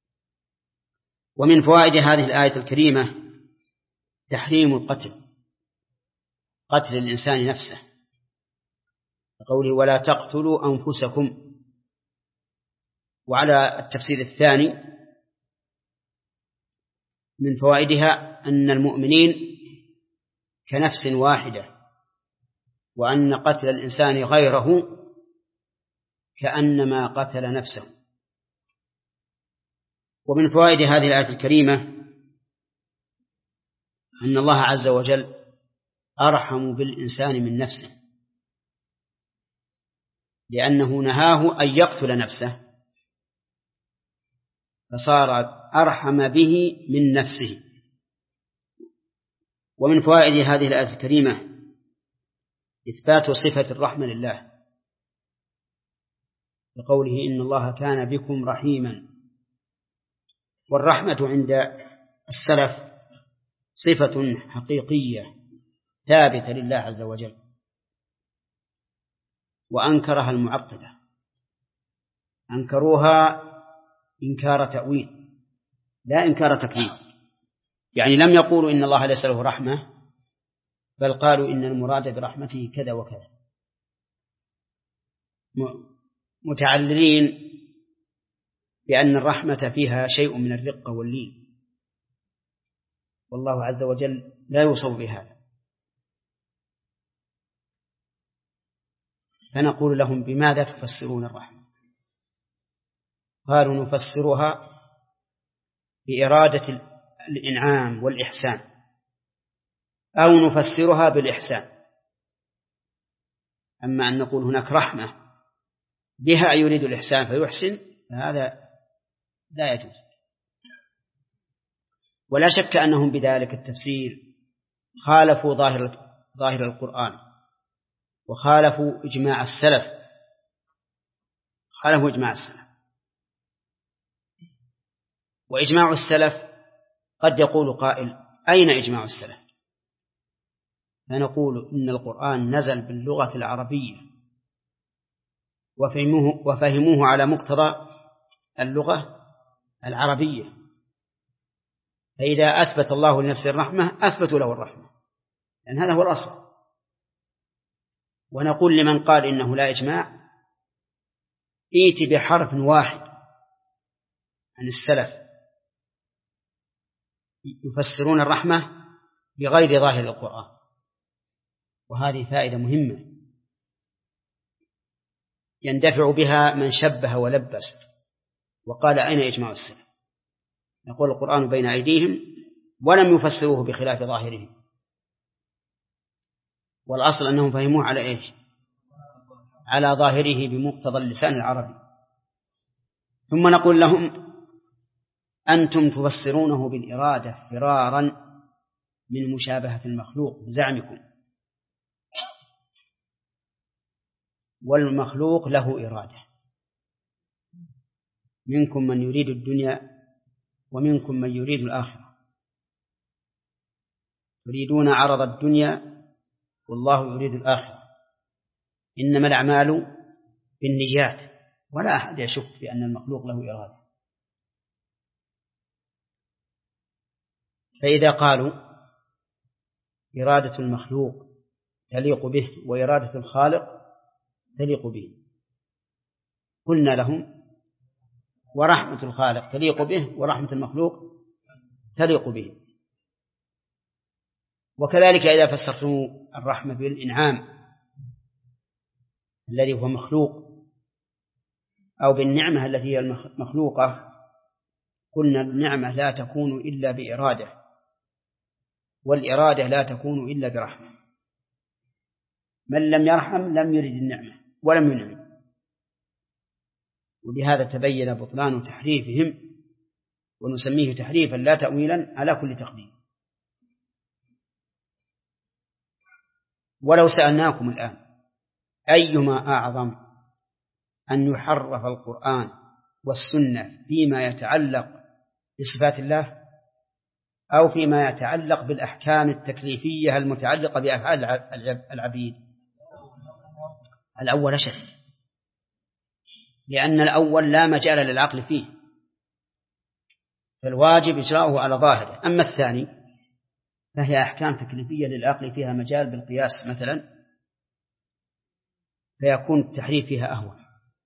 ومن فوائد هذه الآية الكريمة تحريم القتل، قتل الإنسان نفسه، قوله ولا تقتلوا أنفسكم. وعلى التفسير الثاني من فوائدها أن المؤمنين كنفس واحدة، وأن قتل الإنسان غيره كأنما قتل نفسه. ومن فوائد هذه الآية الكريمة أن الله عز وجل أرحم بالإنسان من نفسه، لأنه نهاه أن يقتل نفسه فصار أرحم به من نفسه. ومن فوائد هذه الآية الكريمة إثبات صفة الرحمة لله بقوله إن الله كان بكم رحيما. والرحمة عند السلف صفة حقيقية ثابتة لله عز وجل، وأنكرها المعطلة، أنكروها إنكار تأويل لا إنكار تكذيب، يعني لم يقولوا إن الله ليس له رحمة، بل قالوا إن المراد برحمته كذا وكذا، متعللين بأن الرحمة فيها شيء من الرقة واللين، والله عز وجل لا يوصف بهذا. فنقول لهم بماذا تفسرون الرحمة؟ قالوا نفسرها بإرادة الإنعام والإحسان، أو نفسرها بالإحسان. أما أن نقول هناك رحمة بها يريد الإحسان فيحسن فهذا لا يجوز. ولا شك أنهم بذلك التفسير خالفوا ظاهر ظاهر القرآن، وخالفوا إجماع السلف، خالفوا إجماع السلف. وإجماع السلف قد يقول قائل أين إجماع السلف؟ فنقول إن القرآن نزل باللغة العربية وفهموه, وفهموه على مقتضى اللغة العربية، فإذا أثبت الله لنفسه الرحمة أثبتوا له الرحمة، لأن هذا هو الأصل. ونقول لمن قال إنه لا إجماع ائت بحرف واحد عن السلف يفسرون الرحمة بغير ظاهر القرآن، وهذه فائدة مهمة يندفع بها من شبه ولبس وقال أين إجماع السلف؟ يقول القرآن بين أيديهم ولم يفسروه بخلاف ظاهره، والأصل أنهم فهموه على إيش؟ على ظاهره بمقتضى اللسان العربي. ثم نقول لهم أنتم تفسرونه بالإرادة فرارا من مشابهة المخلوق بزعمكم، والمخلوق له إرادة، منكم من يريد الدنيا ومنكم من يريد الآخرة، يريدون عرض الدنيا والله يريد الآخرة، إنما الأعمال بالنيات، ولا أحد يشك بأن المخلوق له إرادة. فإذا قالوا إرادة المخلوق تليق به وإرادة الخالق تليق به، قلنا لهم ورحمة الخالق تليق به ورحمة المخلوق تليق به. وكذلك إذا فسرتم الرحمة بالإنعام الذي هو مخلوق أو بالنعمة التي هي المخلوقة، قلنا النعمة لا تكون إلا بإرادة، والإرادة لا تكون إلا برحمة. من لم يرحم لم يرد النعمة ولم ينعم. وبهذا تبين بطلان تحريفهم، ونسميه تحريفا لا تأويلا على كل تقدير. ولو سألناكم الآن أيهما أعظم، أن يحرف القرآن والسنة فيما يتعلق بصفات الله أو فيما يتعلق بالأحكام التكليفية المتعلقة بأفعال العبيد؟ الأول أشد، لأن الأول لا مجال للعقل فيه، فالواجب إجراؤه على ظاهره. أما الثاني فهي أحكام تكليفية للعقل فيها مجال بالقياس مثلا، فيكون التحريف فيها أهون.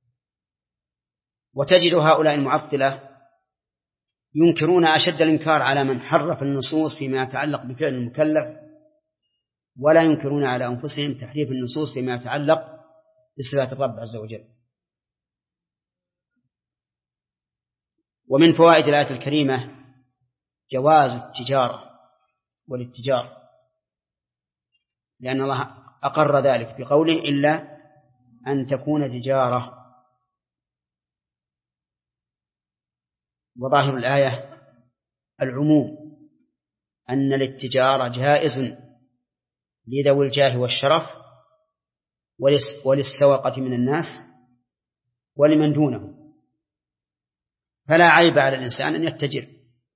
وتجد هؤلاء المعطلة ينكرون أشد الإنكار على من حرف النصوص فيما يتعلق بفعل المكلف، ولا ينكرون على أنفسهم تحريف النصوص فيما يتعلق بصفات الرب عز وجل. ومن فوائد الآية الكريمة جواز التجارة والاتجار، لأن الله أقر ذلك بقوله إلا أن تكون تجارة. وظاهر الآية العموم، أن الاتجارة جائز لذوي الجاه والشرف وللسواقة من الناس ولمن دونه، فلا عيب على الإنسان أن يتجر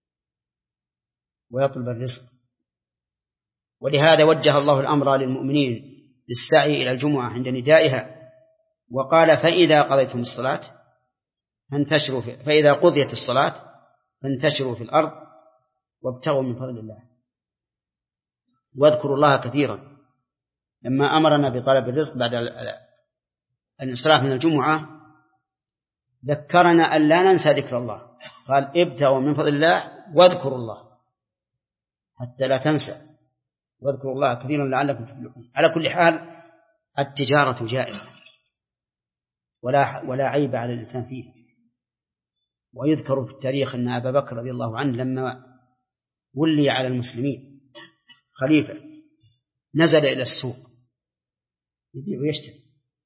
ويطلب الرزق. ولهذا وجه الله الأمر للمؤمنين بالسعي إلى الجمعة عند ندائها، وقال فإذا قضيتم الصلاة فانتشروا في فإذا قضيت الصلاة فانتشروا في الأرض وابتغوا من فضل الله واذكروا الله كثيرا. لما أمرنا بطلب الرزق بعد الانصراف من الجمعة ذكرنا أن لا ننسى ذكر الله، قال ابتغوا من فضل الله واذكروا الله حتى لا تنسى، واذكروا الله كثيرا لعلكم تفلحون. على كل حال التجارة جائزة ولا ولا عيب على الإنسان فيه. ويذكر في التاريخ أن أبا بكر رضي الله عنه لما ولي على المسلمين خليفة نزل إلى السوق يبيع ويشتري،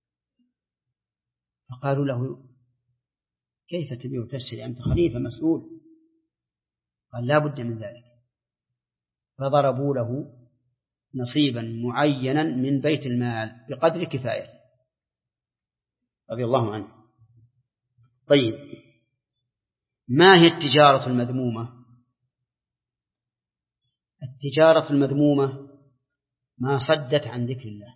فقالوا له كيف تبيع وتشتري أنت خليفة مسؤول؟ قال لا بد من ذلك، فضربوا له نصيبا معينا من بيت المال بقدر كفايته رضي الله عنه. طيب، ما هي التجارة المذمومة؟ التجارة المذمومة ما صدت عن ذكر الله،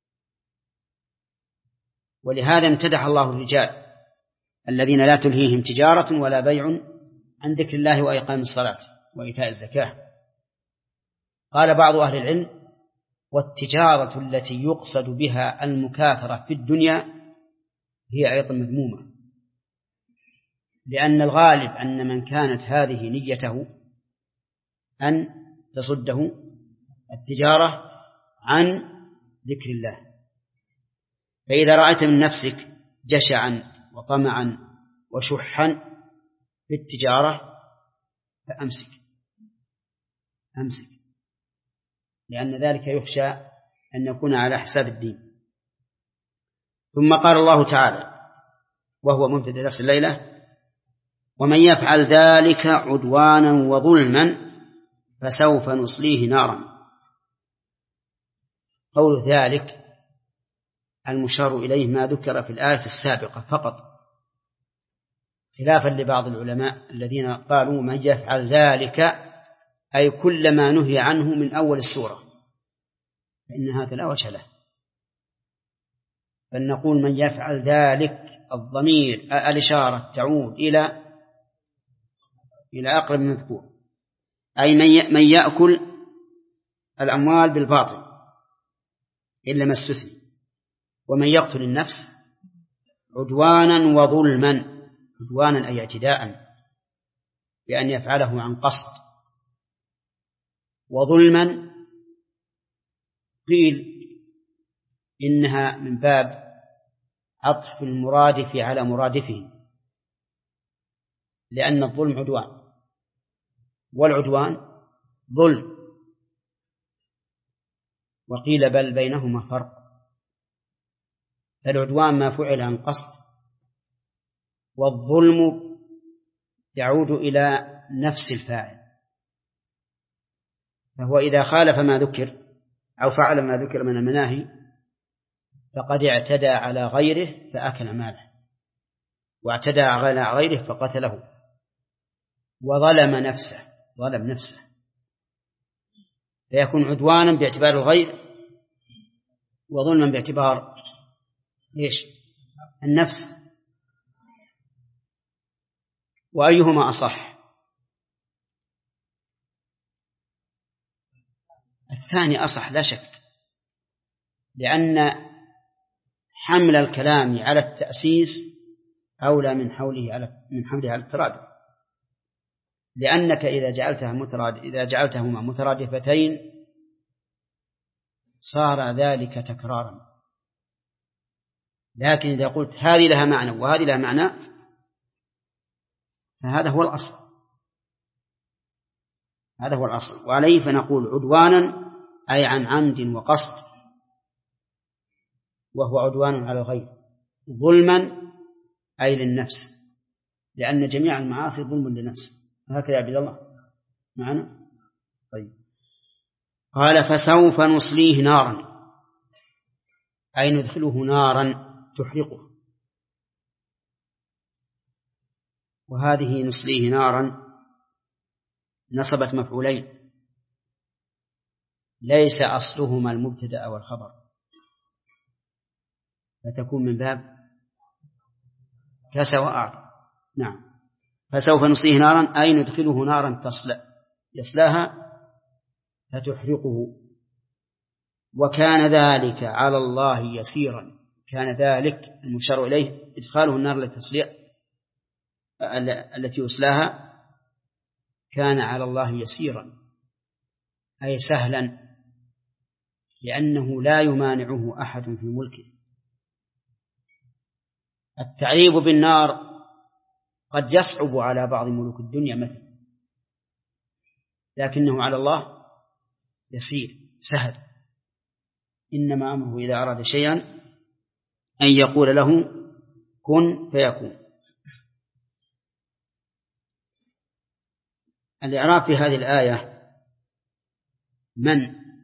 ولهذا امتدح الله الرجال الذين لا تلهيهم تجارة ولا بيع عن ذكر الله وإقام الصلاة وإيتاء الزكاة. قال بعض أهل العلم والتجارة التي يقصد بها المكاثرة في الدنيا هي أيضا مذمومة، لأن الغالب أن من كانت هذه نيته أن تصده التجارة عن ذكر الله. فإذا رأيت من نفسك جشعا وطمعا وشحا في التجارة فأمسك أمسك لأن ذلك يخشى أن يكون على حساب الدين. ثم قال الله تعالى وهو مبتدأ نفس الليلة ومن يفعل ذلك عدوانا وظلما فسوف نصليه نارا. قول ذلك المشار إليه ما ذكر في الآية السابقة فقط، خلافا لبعض العلماء الذين قالوا من يفعل ذلك أي كل ما نهي عنه من أول السورة، فإن هذا لا وجه له، بل نقول من يفعل ذلك الضمير الإشارة تعود إلى إلى أقرب مذكور، أي من يأكل الأموال بالباطل إلا ما استثني، ومن يقتل النفس عدوانا وظلما، عدوانا أي اعتداء بأن يفعله عن قصد، وظلما قيل إنها من باب عطف المرادف على مرادفه، لأن الظلم عدوان والعدوان ظلم، وقيل بل بينهما فرق، فالعدوان ما فعل عن قصد، والظلم يعود إلى نفس الفاعل، فهو إذا خالف ما ذكر أو فعل ما ذكر من المناهي فقد اعتدى على غيره فأكل ماله، واعتدى على غيره فقتله، وظلم نفسه ظلم نفسه فيكون عدوانا باعتبار الغير وظلما باعتبار إيش؟ النفس. وأيهما أصح؟ الثاني أصح لا شك، لأن حمل الكلام على التأسيس أولى من حوله على من حمله على الترادف، لأنك إذا جعلتها متراد إذا جعلتهما مترادفتين صار ذلك تكرارا، لكن إذا قلت هذه لها معنى وهذه لها معنى فهذا هو الأصل، هذا هو الأصل. وعليه فنقول عدوانا أي عن عمد وقصد، وهو عدوان على الغير. ظلما أي للنفس، لأن جميع المعاصي ظلم للنفس. هكذا يا عبد الله معنا؟ طيب. قال فسوف نصليه نارا أي ندخله نارا تحرقه، وهذه نصليه نارا نصبت مفعولين ليس أصلهما المبتدأ أو الخبر، فتكون من باب كسى وأعطى. نعم. فسوف نصليه نارا أي ندخله نارا تصلى يصلاها فتحرقه، وكان ذلك على الله يسيرا. كان ذلك المشار إليه إدخاله النار للتصلية التي يصلاها كان على الله يسيرا أي سهلا، لأنه لا يمانعه أحد في ملكه. التعذيب بالنار قد يصعب على بعض ملوك الدنيا مثلا، لكنه على الله يسير سهل. إنما أمره إذا أراد شيئا أن يقول له كن فيكون. الإعراب في هذه الآية من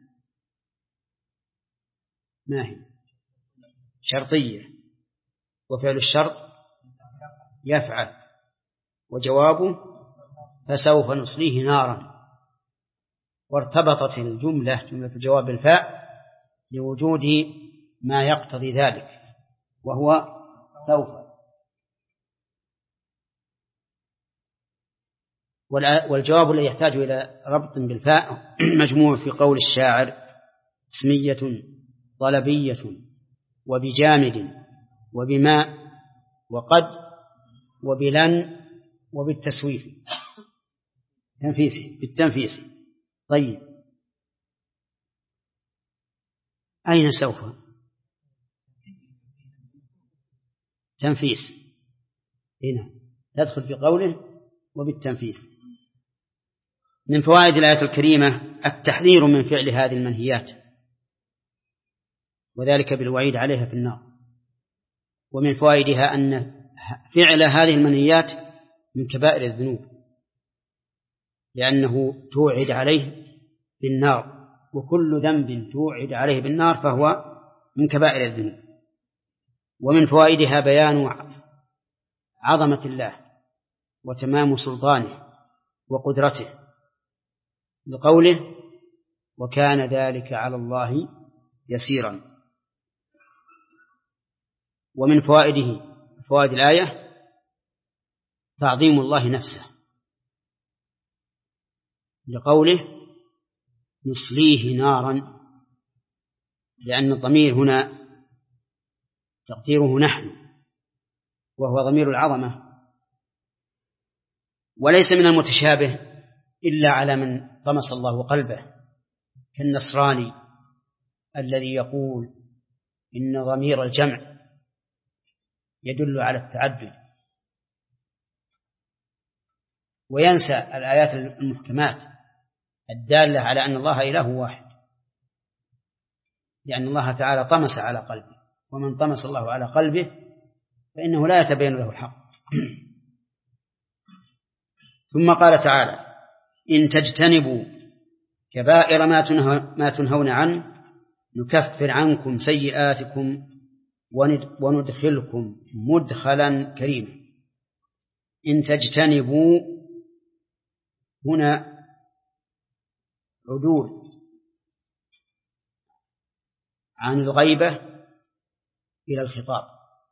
ما هي؟ شرطية، وفعل الشرط يفعل، وجوابه فسوف نصليه نارا. وارتبطت الجملة جملة الجواب بالفاء لوجود ما يقتضي ذلك وهو سوف. والجواب الذي يحتاج إلى ربط بالفاء مجموع في قول الشاعر اسمية طلبية وبجامد وبماء وقد وبلن وبالتسويف تنفيسي بالتنفيس. طيب أين سوف؟ تنفيس هنا تدخل في قوله وبالتنفيس. من فوائد الآية الكريمة التحذير من فعل هذه المنهيات، وذلك بالوعيد عليها في النار. ومن فوائدها أن فعل هذه المنهيات من كبائر الذنوب، لأنه توعد عليه بالنار، وكل ذنب توعد عليه بالنار فهو من كبائر الذنوب. ومن فوائدها بيان عظمة الله وتمام سلطانه وقدرته بقوله وكان ذلك على الله يسيرا. ومن فوائده فوائد الآية تعظيم الله نفسه لقوله نصليه نارا، لأن الضمير هنا تقديره نحن، وهو ضمير العظمة، وليس من المتشابه إلا على من طمس الله قلبه كالنصراني الذي يقول إن ضمير الجمع يدل على التعدد، وينسى الآيات المحكمات الدالة على أن الله إله واحد، لأن الله تعالى طمس على قلبه، ومن طمس الله على قلبه فإنه لا يتبين له الحق. ثم قال تعالى إن تجتنبوا كبائر ما تنهون عنه نكفر عنكم سيئاتكم وندخلكم مدخلا كريما. إن تجتنبوا هنا عدول عن الغيبة إلى الخطاب.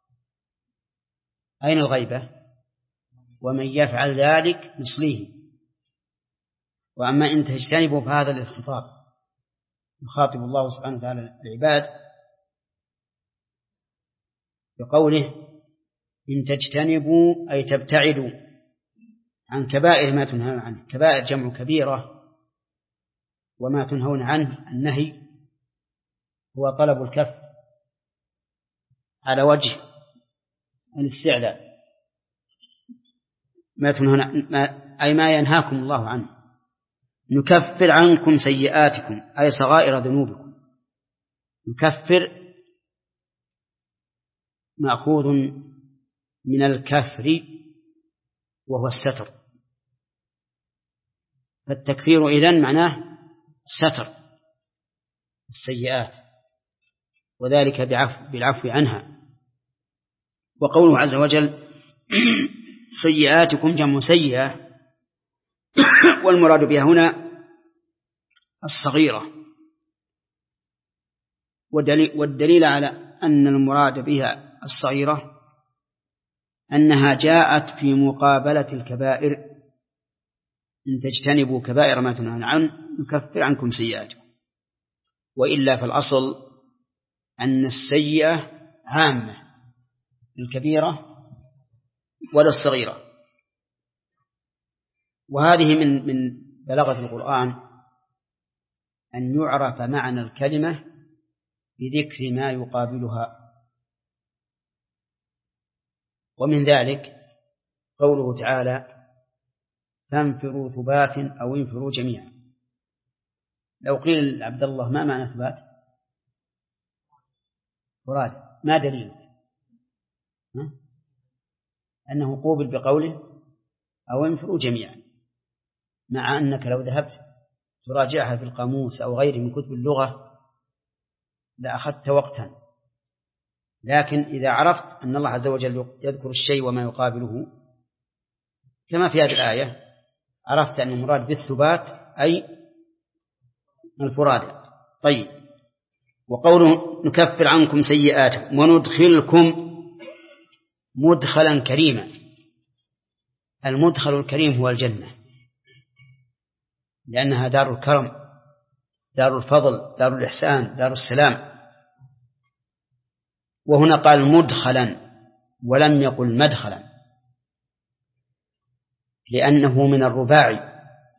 أين الغيبة؟ ومن يفعل ذلك نصليه. وأما إن تجتنبوا فهذا للخطاب، يخاطب الله سبحانه وتعالى العباد بقوله إن تجتنبوا أي تبتعدوا عن كبائر ما تنهون عنه. كبائر جمع كبيرة، وما تنهون عنه النهي هو طلب الكف على وجه الاستعلاء، ما تنهون ما أي ما ينهاكم الله عنه. نكفر عنكم سيئاتكم أي صغائر ذنوبكم. نكفر مأخوذ من الكفر وهو الستر، فالتكفير إذن معناه ستر السيئات، وذلك بعفو بالعفو عنها. وقوله عز وجل سيئاتكم جمع سيئة، والمراد بها هنا الصغيرة. والدليل على أن المراد بها الصغيرة أنها جاءت في مقابلة الكبائر. إن تجتنبوا كبائر ما تنهون عنه نكفر عنكم سيئاتكم. وإلا فالأصل أن السيئة عامة للكبيرة ولا الصغيرة. وهذه من من بلاغة القرآن أن يعرف معنى الكلمة بذكر ما يقابلها. ومن ذلك قوله تعالى فانفروا ثبات أو انفروا جميعا. لو قيل لعبد الله ما معنى ثبات؟ فراد، ما دليل؟ أنه قوبل بقوله أو انفروا جميعا، مع أنك لو ذهبت تراجعها في القاموس أو غيره من كتب اللغة لأخذت وقتا. لكن إذا عرفت أن الله عز وجل يذكر الشيء وما يقابله كما في هذه الآية، عرفت أن المراد بالثبات أي الفرادة. طيب، وقوله نكفر عنكم سيئاتكم وندخلكم مدخلا كريما. المدخل الكريم هو الجنة، لأنها دار الكرم، دار الفضل، دار الإحسان، دار السلام. وهنا قال مدخلا ولم يقل مدخلا، لأنه من الرباعي،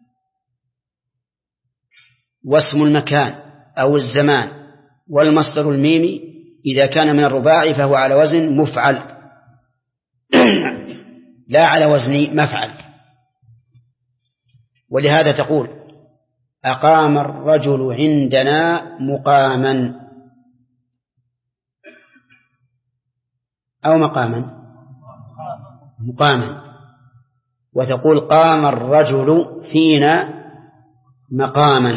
واسم المكان أو الزمان والمصدر الميمي إذا كان من الرباعي فهو على وزن مفعل لا على وزن مفعل. ولهذا تقول أقام الرجل عندنا مقاما أو مقاما مقاما، وتقول قام الرجل فينا مقاما.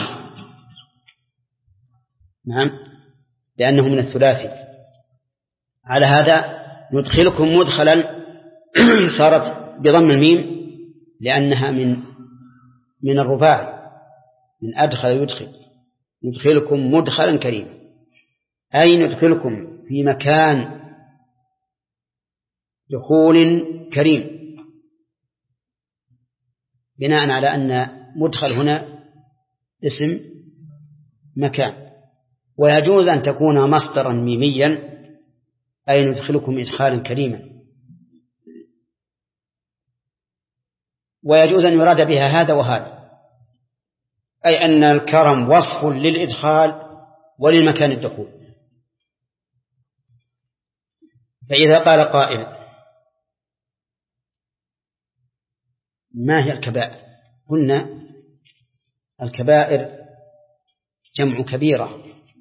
نعم، لأنه من الثلاثي. على هذا ندخلكم مدخلا صارت بضم الميم لأنها من من الرباعي، من أدخل يدخل. ندخلكم مدخلا كريما أي ندخلكم في مكان دخول كريم، بناء على أن مدخل هنا اسم مكان. ويجوز أن تكون مصدرا ميميا أي ندخلكم إدخالا كريما، ويجوز أن يراد بها هذا وهذا، أي أن الكرم وصف للإدخال وللمكان الدخول. فإذا قال قائل ما هي الكبائر؟ قلنا الكبائر جمع كبيرة،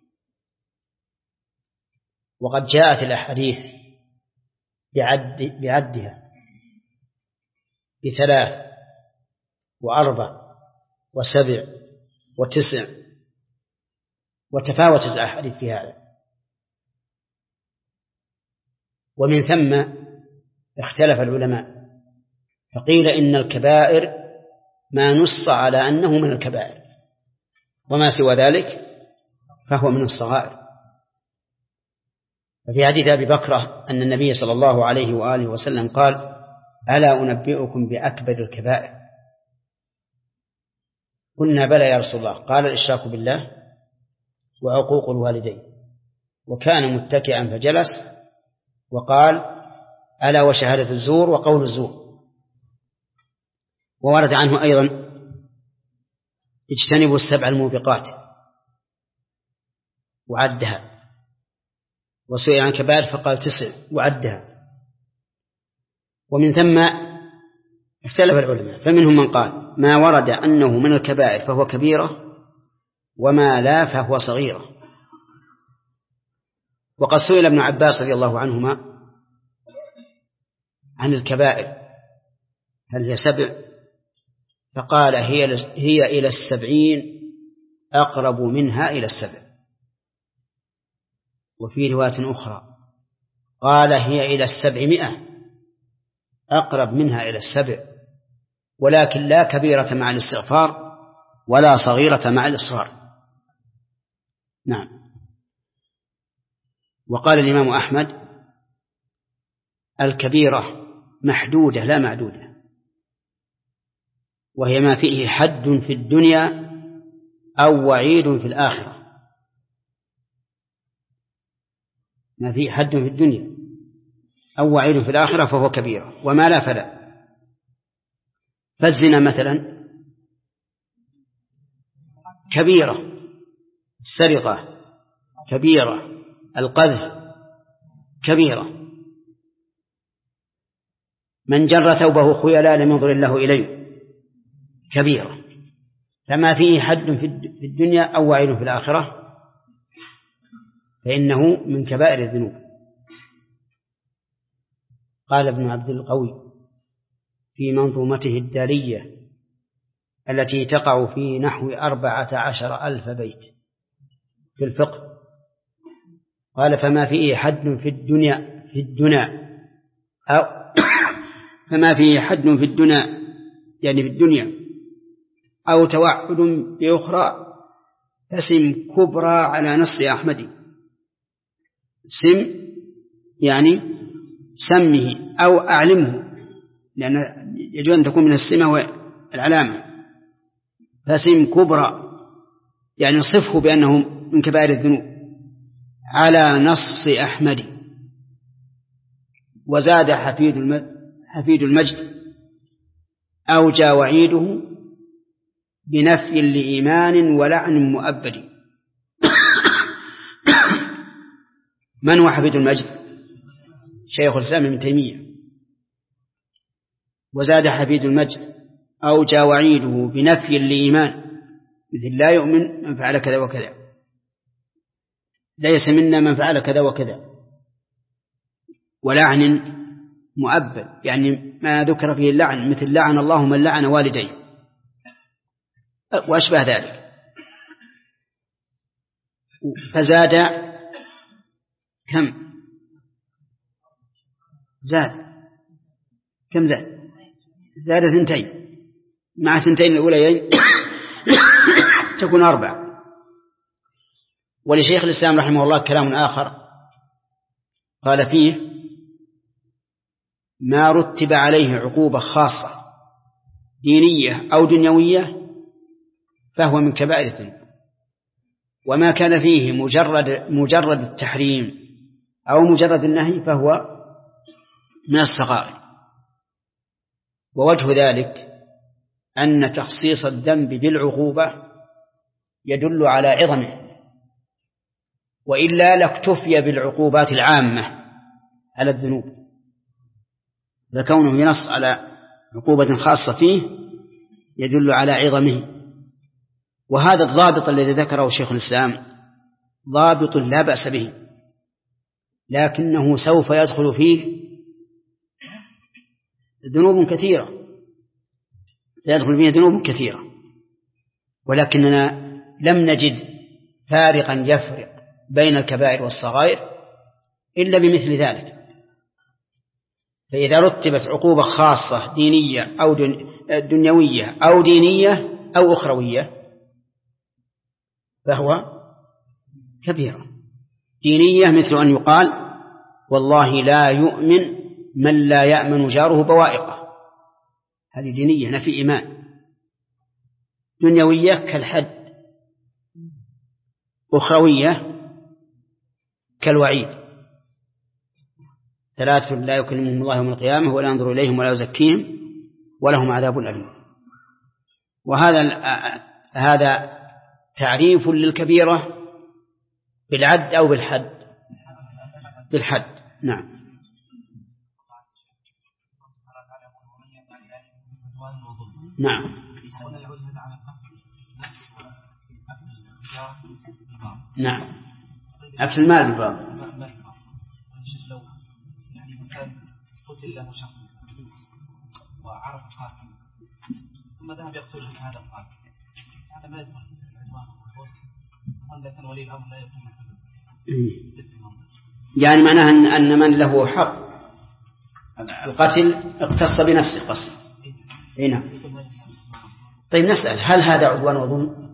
وقد جاءت الأحاديث بعد بعدها بثلاث وأربع وسبع وتسع، وتفاوتت الأحاديث في هذا. ومن ثم اختلف العلماء فقيل إن الكبائر ما نص على أنه من الكبائر، وما سوى ذلك فهو من الصغائر. ففي حديث أبي بكرة أن النبي صلى الله عليه وآله وسلم قال: ألا أنبئكم بأكبر الكبائر؟ قلنا: بلى يا رسول الله. قال: الإشراك بالله وعقوق الوالدين. وكان متكئا فجلس وقال: ألا وشهادة الزور وقول الزور. وورد عنه أيضا: اجتنبوا السبع الموبقات وعدها. وسئل عن كبائر فقال: تسع وعدها. ومن ثم اختلف العلماء، فمنهم من قال: ما ورد أنه من الكبائر فهو كبيرة، وما لا فهو صغيرة. وقد سئل ابن عباس رضي الله عنهما عن الكبائر هل هي سبع؟ فقال: هي هي إلى السبعين أقرب منها إلى السبع. وفي رواية أخرى قال: هي إلى السبعمائة أقرب منها إلى السبع، ولكن لا كبيرة مع الاستغفار ولا صغيرة مع الإصرار. نعم. وقال الإمام أحمد: الكبيرة محدودة لا معدودة، وهي ما فيه حد في الدنيا أو وعيد في الآخرة. ما فيه حد في الدنيا أو وعيد في الآخرة فهو كبيرة، وما لا فلا. فالزنا مثلا كبيرة، السرقة كبيرة، القذف كبيرة، من جر ثوبه خيلاء لم ينظر الله إليه كبيرة. فما فيه حد في الدنيا أو وعيد في الآخرة فإنه من كبائر الذنوب. قال ابن عبد القوي في منظومته الدارية التي تقع في نحو أربعة عشر ألف بيت في الفقه، قال: فما فيه حد في الدنيا في الدنيا أو فما فيه حد في الدنيا يعني في الدنيا أو توعد بأخرى فسم كبرى على نص أحمد. سم يعني سمه أو أعلمه، لأن يجب أن تكون من السمة والعلامة. فسم كبرى يعني صفه بأنه من كبائر الذنوب على نص أحمد. وزاد حفيد حفيد المجد أوجى وعيده بنفي لإيمان ولعن مؤبد. من هو حفيد المجد؟ شيخ الإسلام ابن تيمية. وزاد حفيد المجد أوجى وعيده بنفي لإيمان، مثل: لا يؤمن من فعل كذا وكذا، ليس منا من فعل كذا وكذا. ولعن مؤبد يعني ما ذكر فيه اللعن، مثل: لعن الله من لعن والديه وأشبه ذلك. فزاد كم؟ زاد كم زاد؟ زاد ثنتين، مع ثنتين الأوليين تكون أربع. ولشيخ الإسلام رحمه الله كلام آخر قال فيه: ما رتب عليه عقوبة خاصة دينية أو دنيوية فهو من كبائر الذنوب، وما كان فيه مجرد مجرد التحريم أو مجرد النهي فهو من الصغائر. ووجه ذلك أن تخصيص الذنب بالعقوبة يدل على عظمه، وإلا لاكتفي بالعقوبات العامة على الذنوب، فكونه ينص على عقوبة خاصة فيه يدل على عظمه. وهذا الضابط الذي ذكره شيخ الإسلام ضابط لا بأس به، لكنه سوف يدخل فيه ذنوب كثيرة، سيدخل فيه ذنوب كثيرة، ولكننا لم نجد فارقا يفرق بين الكبائر والصغائر إلا بمثل ذلك. فإذا رتبت عقوبة خاصة دينية أو دنيوية أو دينية أو أخروية فهو كبيرة. دينية مثل أن يقال والله لا يؤمن من لا يأمن جاره بوائقه، هذه دينية نفي إيمان. دنيوية كالحد، أخروية كالوعيد، ثلاثة لا يكلمهم الله يوم القيامة ولا ينظر إليهم ولا يزكيهم ولهم عذاب أليم. وهذا هذا تعريف للكبيرة بالعد أو بالحد؟ بالحد. نعم. نعم. نعم. أكل المال بالباطل. يعني مثلا قتل له شخص وعرف قاتل ثم ذهب يقتله هذا القاتل، هذا ما يدخل في العنوان خصوصا إذا كان ولي الأمر لا يكون يعني معناه أن أن من له حق القتل اقتص بنفسه قصد. هنا طيب نسأل هل هذا عدوان وظلم؟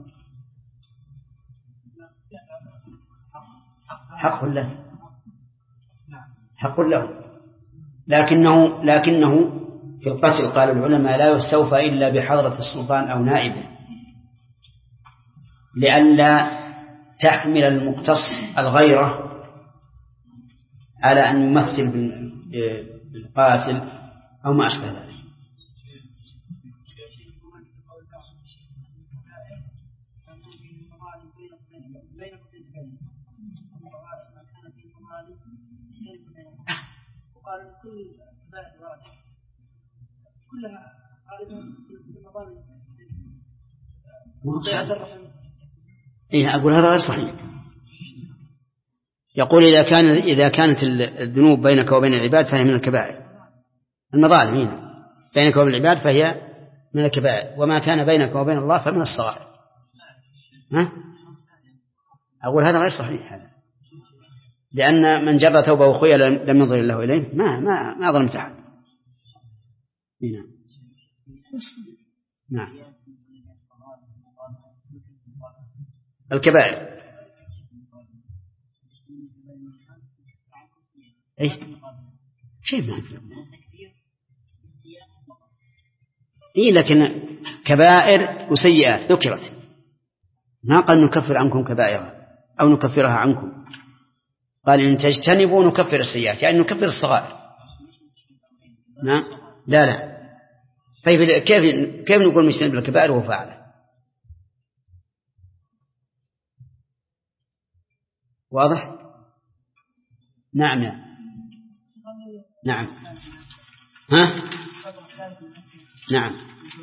حق له، حق له، لكنه لكنه في القتل قال العلماء لا يستوفى إلا بحضرة السلطان أو نائبه، لئلا تحمل المقتص الغيرة على أن يمثل بالقاتل أو ما أشبه ذلك. وقال كل بعد ورد كلها غالبا في المظالم. إيه أقول هذا غير صحيح. يقول إذا كان إذا كانت الذنوب بينك وبين العباد فهي من الكبائر. المظالم هنا بينك وبين العباد فهي من الكبائر، وما كان بينك وبين الله فمن الصغائر. ها؟ أقول هذا غير صحيح هذا، لأن من جر ثوبه خيلا لم ينظر الله إليه ما ما ما ظلمت أحد. نعم. نعم. الكبائر. إيه شيء ما إيه لكن كبائر وسيئات ذكرت، ما قال نكفر عنكم كبائر أو نكفرها عنكم، قال إن تجتنبوا نكفر السيئات، يعني نكفر الصغائر. نعم. لا لا طيب كيف كيف نقول مجتنب الكبائر وهو فاعله؟ واضح؟ نعم نعم نعم. ها؟ نعم.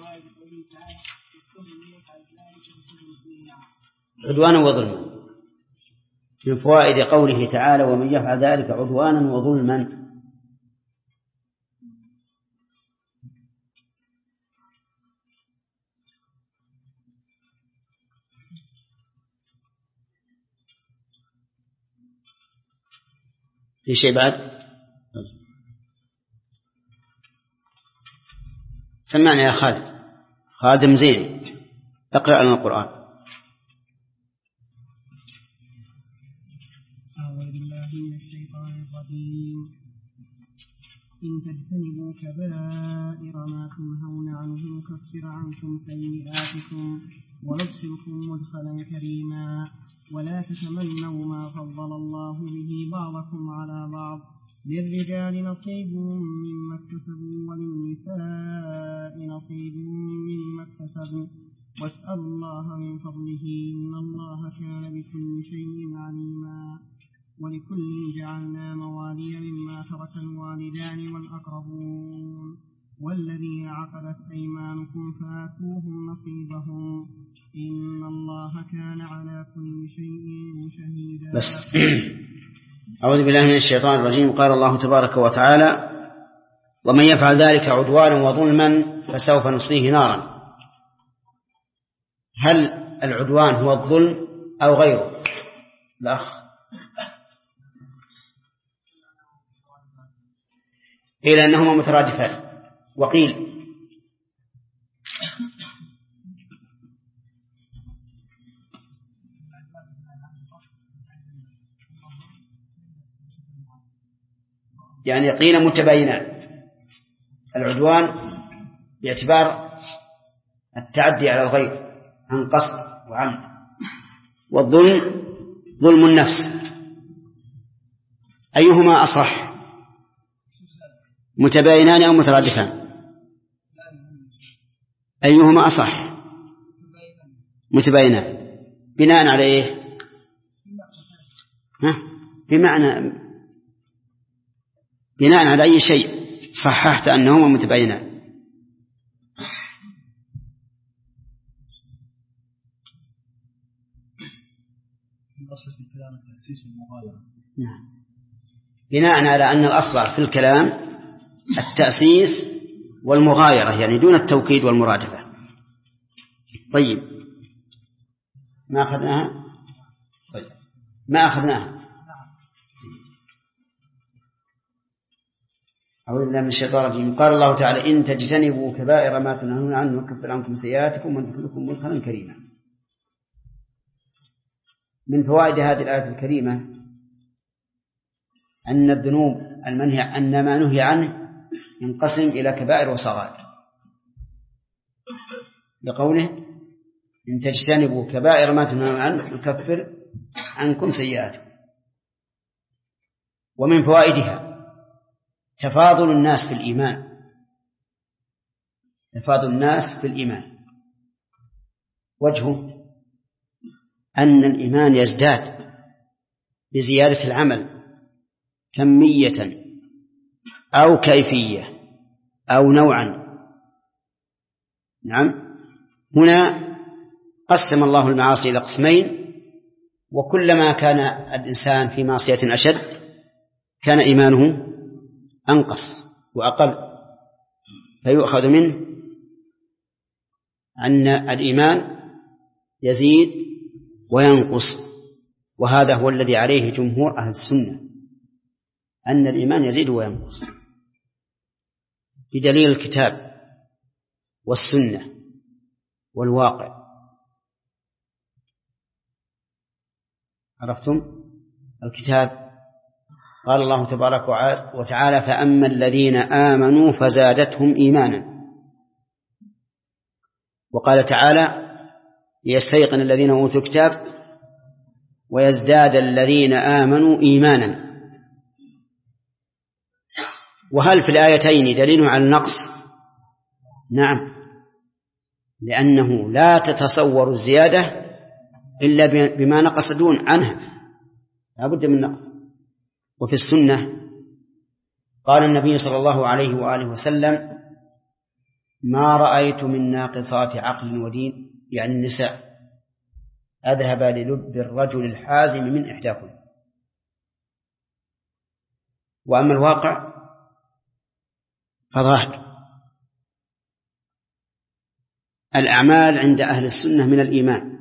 عدوانا وظلما. من فوائد قوله تعالى ومن يفعل ذلك عدوانا وظلما. في شيء بعد؟ سمعنا يا خالد خادم زين اقرأ لنا القرآن. أعوذ بالله من الشيطان الرجيم. إن تجتنبوا كبائر ما تنهون عنه نكفر عنكم سيئاتكم وندخلكم مدخلا كريما ولا تتمنوا ما فضل الله به بعضكم على بعض للرجال نصيب مما اكتسبوا وللنساء نصيب مما اكتسبوا واسألوا الله من فضله إن الله كان بكل شيء عليما. ولكل جعلنا موالي مما ترك الوالدان والأقربون والذين عقدت أيمانكم فآتوهم نصيبهم إن الله كان على كل شيء شهيدا. بس أعوذ بالله من الشيطان الرجيم. قال الله تبارك وتعالى ومن يفعل ذلك عدوانا وظلما فسوف نصليه نارا. هل العدوان هو الظلم أو غيره؟ الأخ قيل أنهما مترادفان، وقيل يعني قيل متباينان، العدوان باعتبار التعدي على الغير عن قصد وعمد، والظلم ظلم النفس. أيهما أصح، متباينان أو مترادفان؟ أيهما أصح؟ متباينان. بناء على إيه؟ ها؟ بمعنى بناء على أي شيء صححت أنهما متباينان؟ الأصل في الكلام التأسيس والمغايرة. نعم. بناء على أن الأصل في الكلام التأسيس والمغايرة، يعني دون التوكيد والمرادفة. طيب ما أخذناها؟ طيب ما أخذناها. أعوذ بالله من الشيطان الرجيم. قال الله تعالى: إن تجتنبوا كبائر ما تنهون عنه نكفر عنكم سيئاتكم وندخلكم مدخلا كريما. من فوائد هذه الآية الكريمة أن الذنوب المنهي أن ما نهي عنه ينقسم إلى كبائر وصغائر، لقوله: إن تجتنبوا كبائر ما تنهون عنه نكفر عنكم سيئاتكم. ومن فوائدها تفاضل الناس في الإيمان، تفاضل الناس في الإيمان. وجهه أن الإيمان يزداد بزيادة العمل كمية أو كيفية أو نوعا. نعم، هنا قسم الله المعاصي إلى قسمين، وكلما كان الإنسان في معصية أشد كان إيمانه أنقص وأقل، فيؤخذ منه أن الإيمان يزيد وينقص. وهذا هو الذي عليه جمهور أهل السنة، أن الإيمان يزيد وينقص بدليل الكتاب والسنة والواقع. عرفتم؟ الكتاب قال الله تبارك وتعالى: فأما الذين آمنوا فزادتهم إيمانا. وقال تعالى: ليستيقن الذين أوتوا الكتاب ويزداد الذين آمنوا إيمانا. وهل في الآيتين دليل على النقص؟ نعم، لأنه لا تتصور الزيادة إلا بما نقص دون عنها، لا بد من نقص. وفي السنة قال النبي صلى الله عليه وآله وسلم: ما رأيت من ناقصات عقل ودين، يعني النساء، أذهب للب الرجل الحازم من إحداكم. وأما الواقع فظاهر الأعمال عند أهل السنة من الإيمان،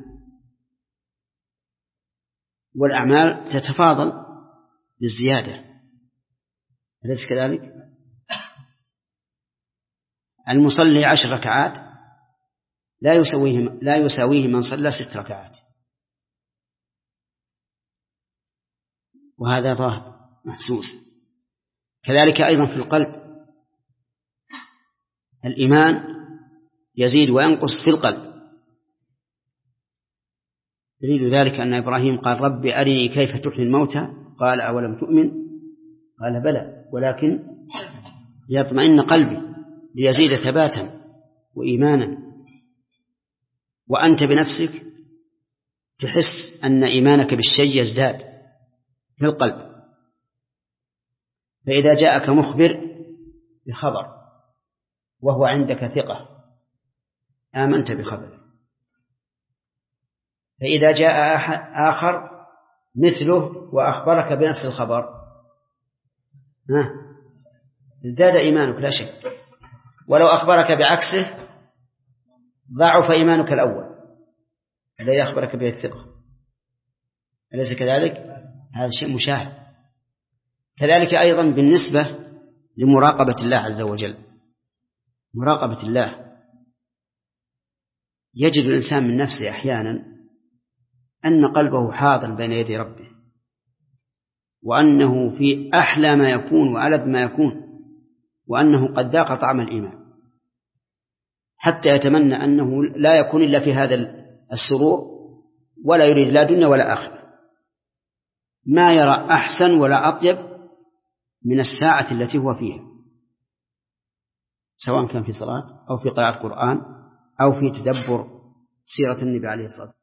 والأعمال تتفاضل بالزيادة، أليس كذلك؟ المصلي عشر ركعات لا يساويه لا يساويه من صلى ست ركعات، وهذا ظاهر محسوس. كذلك أيضا في القلب الإيمان يزيد وينقص في القلب. دليل ذلك أن إبراهيم قال: رب أرني كيف تحيي الموتى، قال: أولم تؤمن؟ قال: بلى ولكن ليطمئن قلبي ليزيد ثباتا وإيمانا. وأنت بنفسك تحس أن إيمانك بالشيء يزداد في القلب، فإذا جاءك مخبر بخبر وهو عندك ثقة آمنت بخبره، فإذا جاء آخر مثله وأخبرك بنفس الخبر ازداد إيمانك لا شك. ولو أخبرك بعكسه ضعف إيمانك الأول الذي أخبرك به الثقة، أليس كذلك؟ هذا شيء مشاهد. كذلك أيضا بالنسبة لمراقبة الله عز وجل. مراقبة الله يجد الإنسان من نفسه أحيانا أن قلبه حاضر بين يدي ربه، وأنه في أحلى ما يكون وألذ ما يكون، وأنه قد ذاق طعم الإيمان، حتى يتمنى أنه لا يكون إلا في هذا السرور، ولا يريد لا دنيا ولا آخرة. ما يرى أحسن ولا أطيب من الساعة التي هو فيها، سواء كان في صلاة أو في قراءة قرآن أو في تدبر سيرة النبي عليه الصلاة والسلام.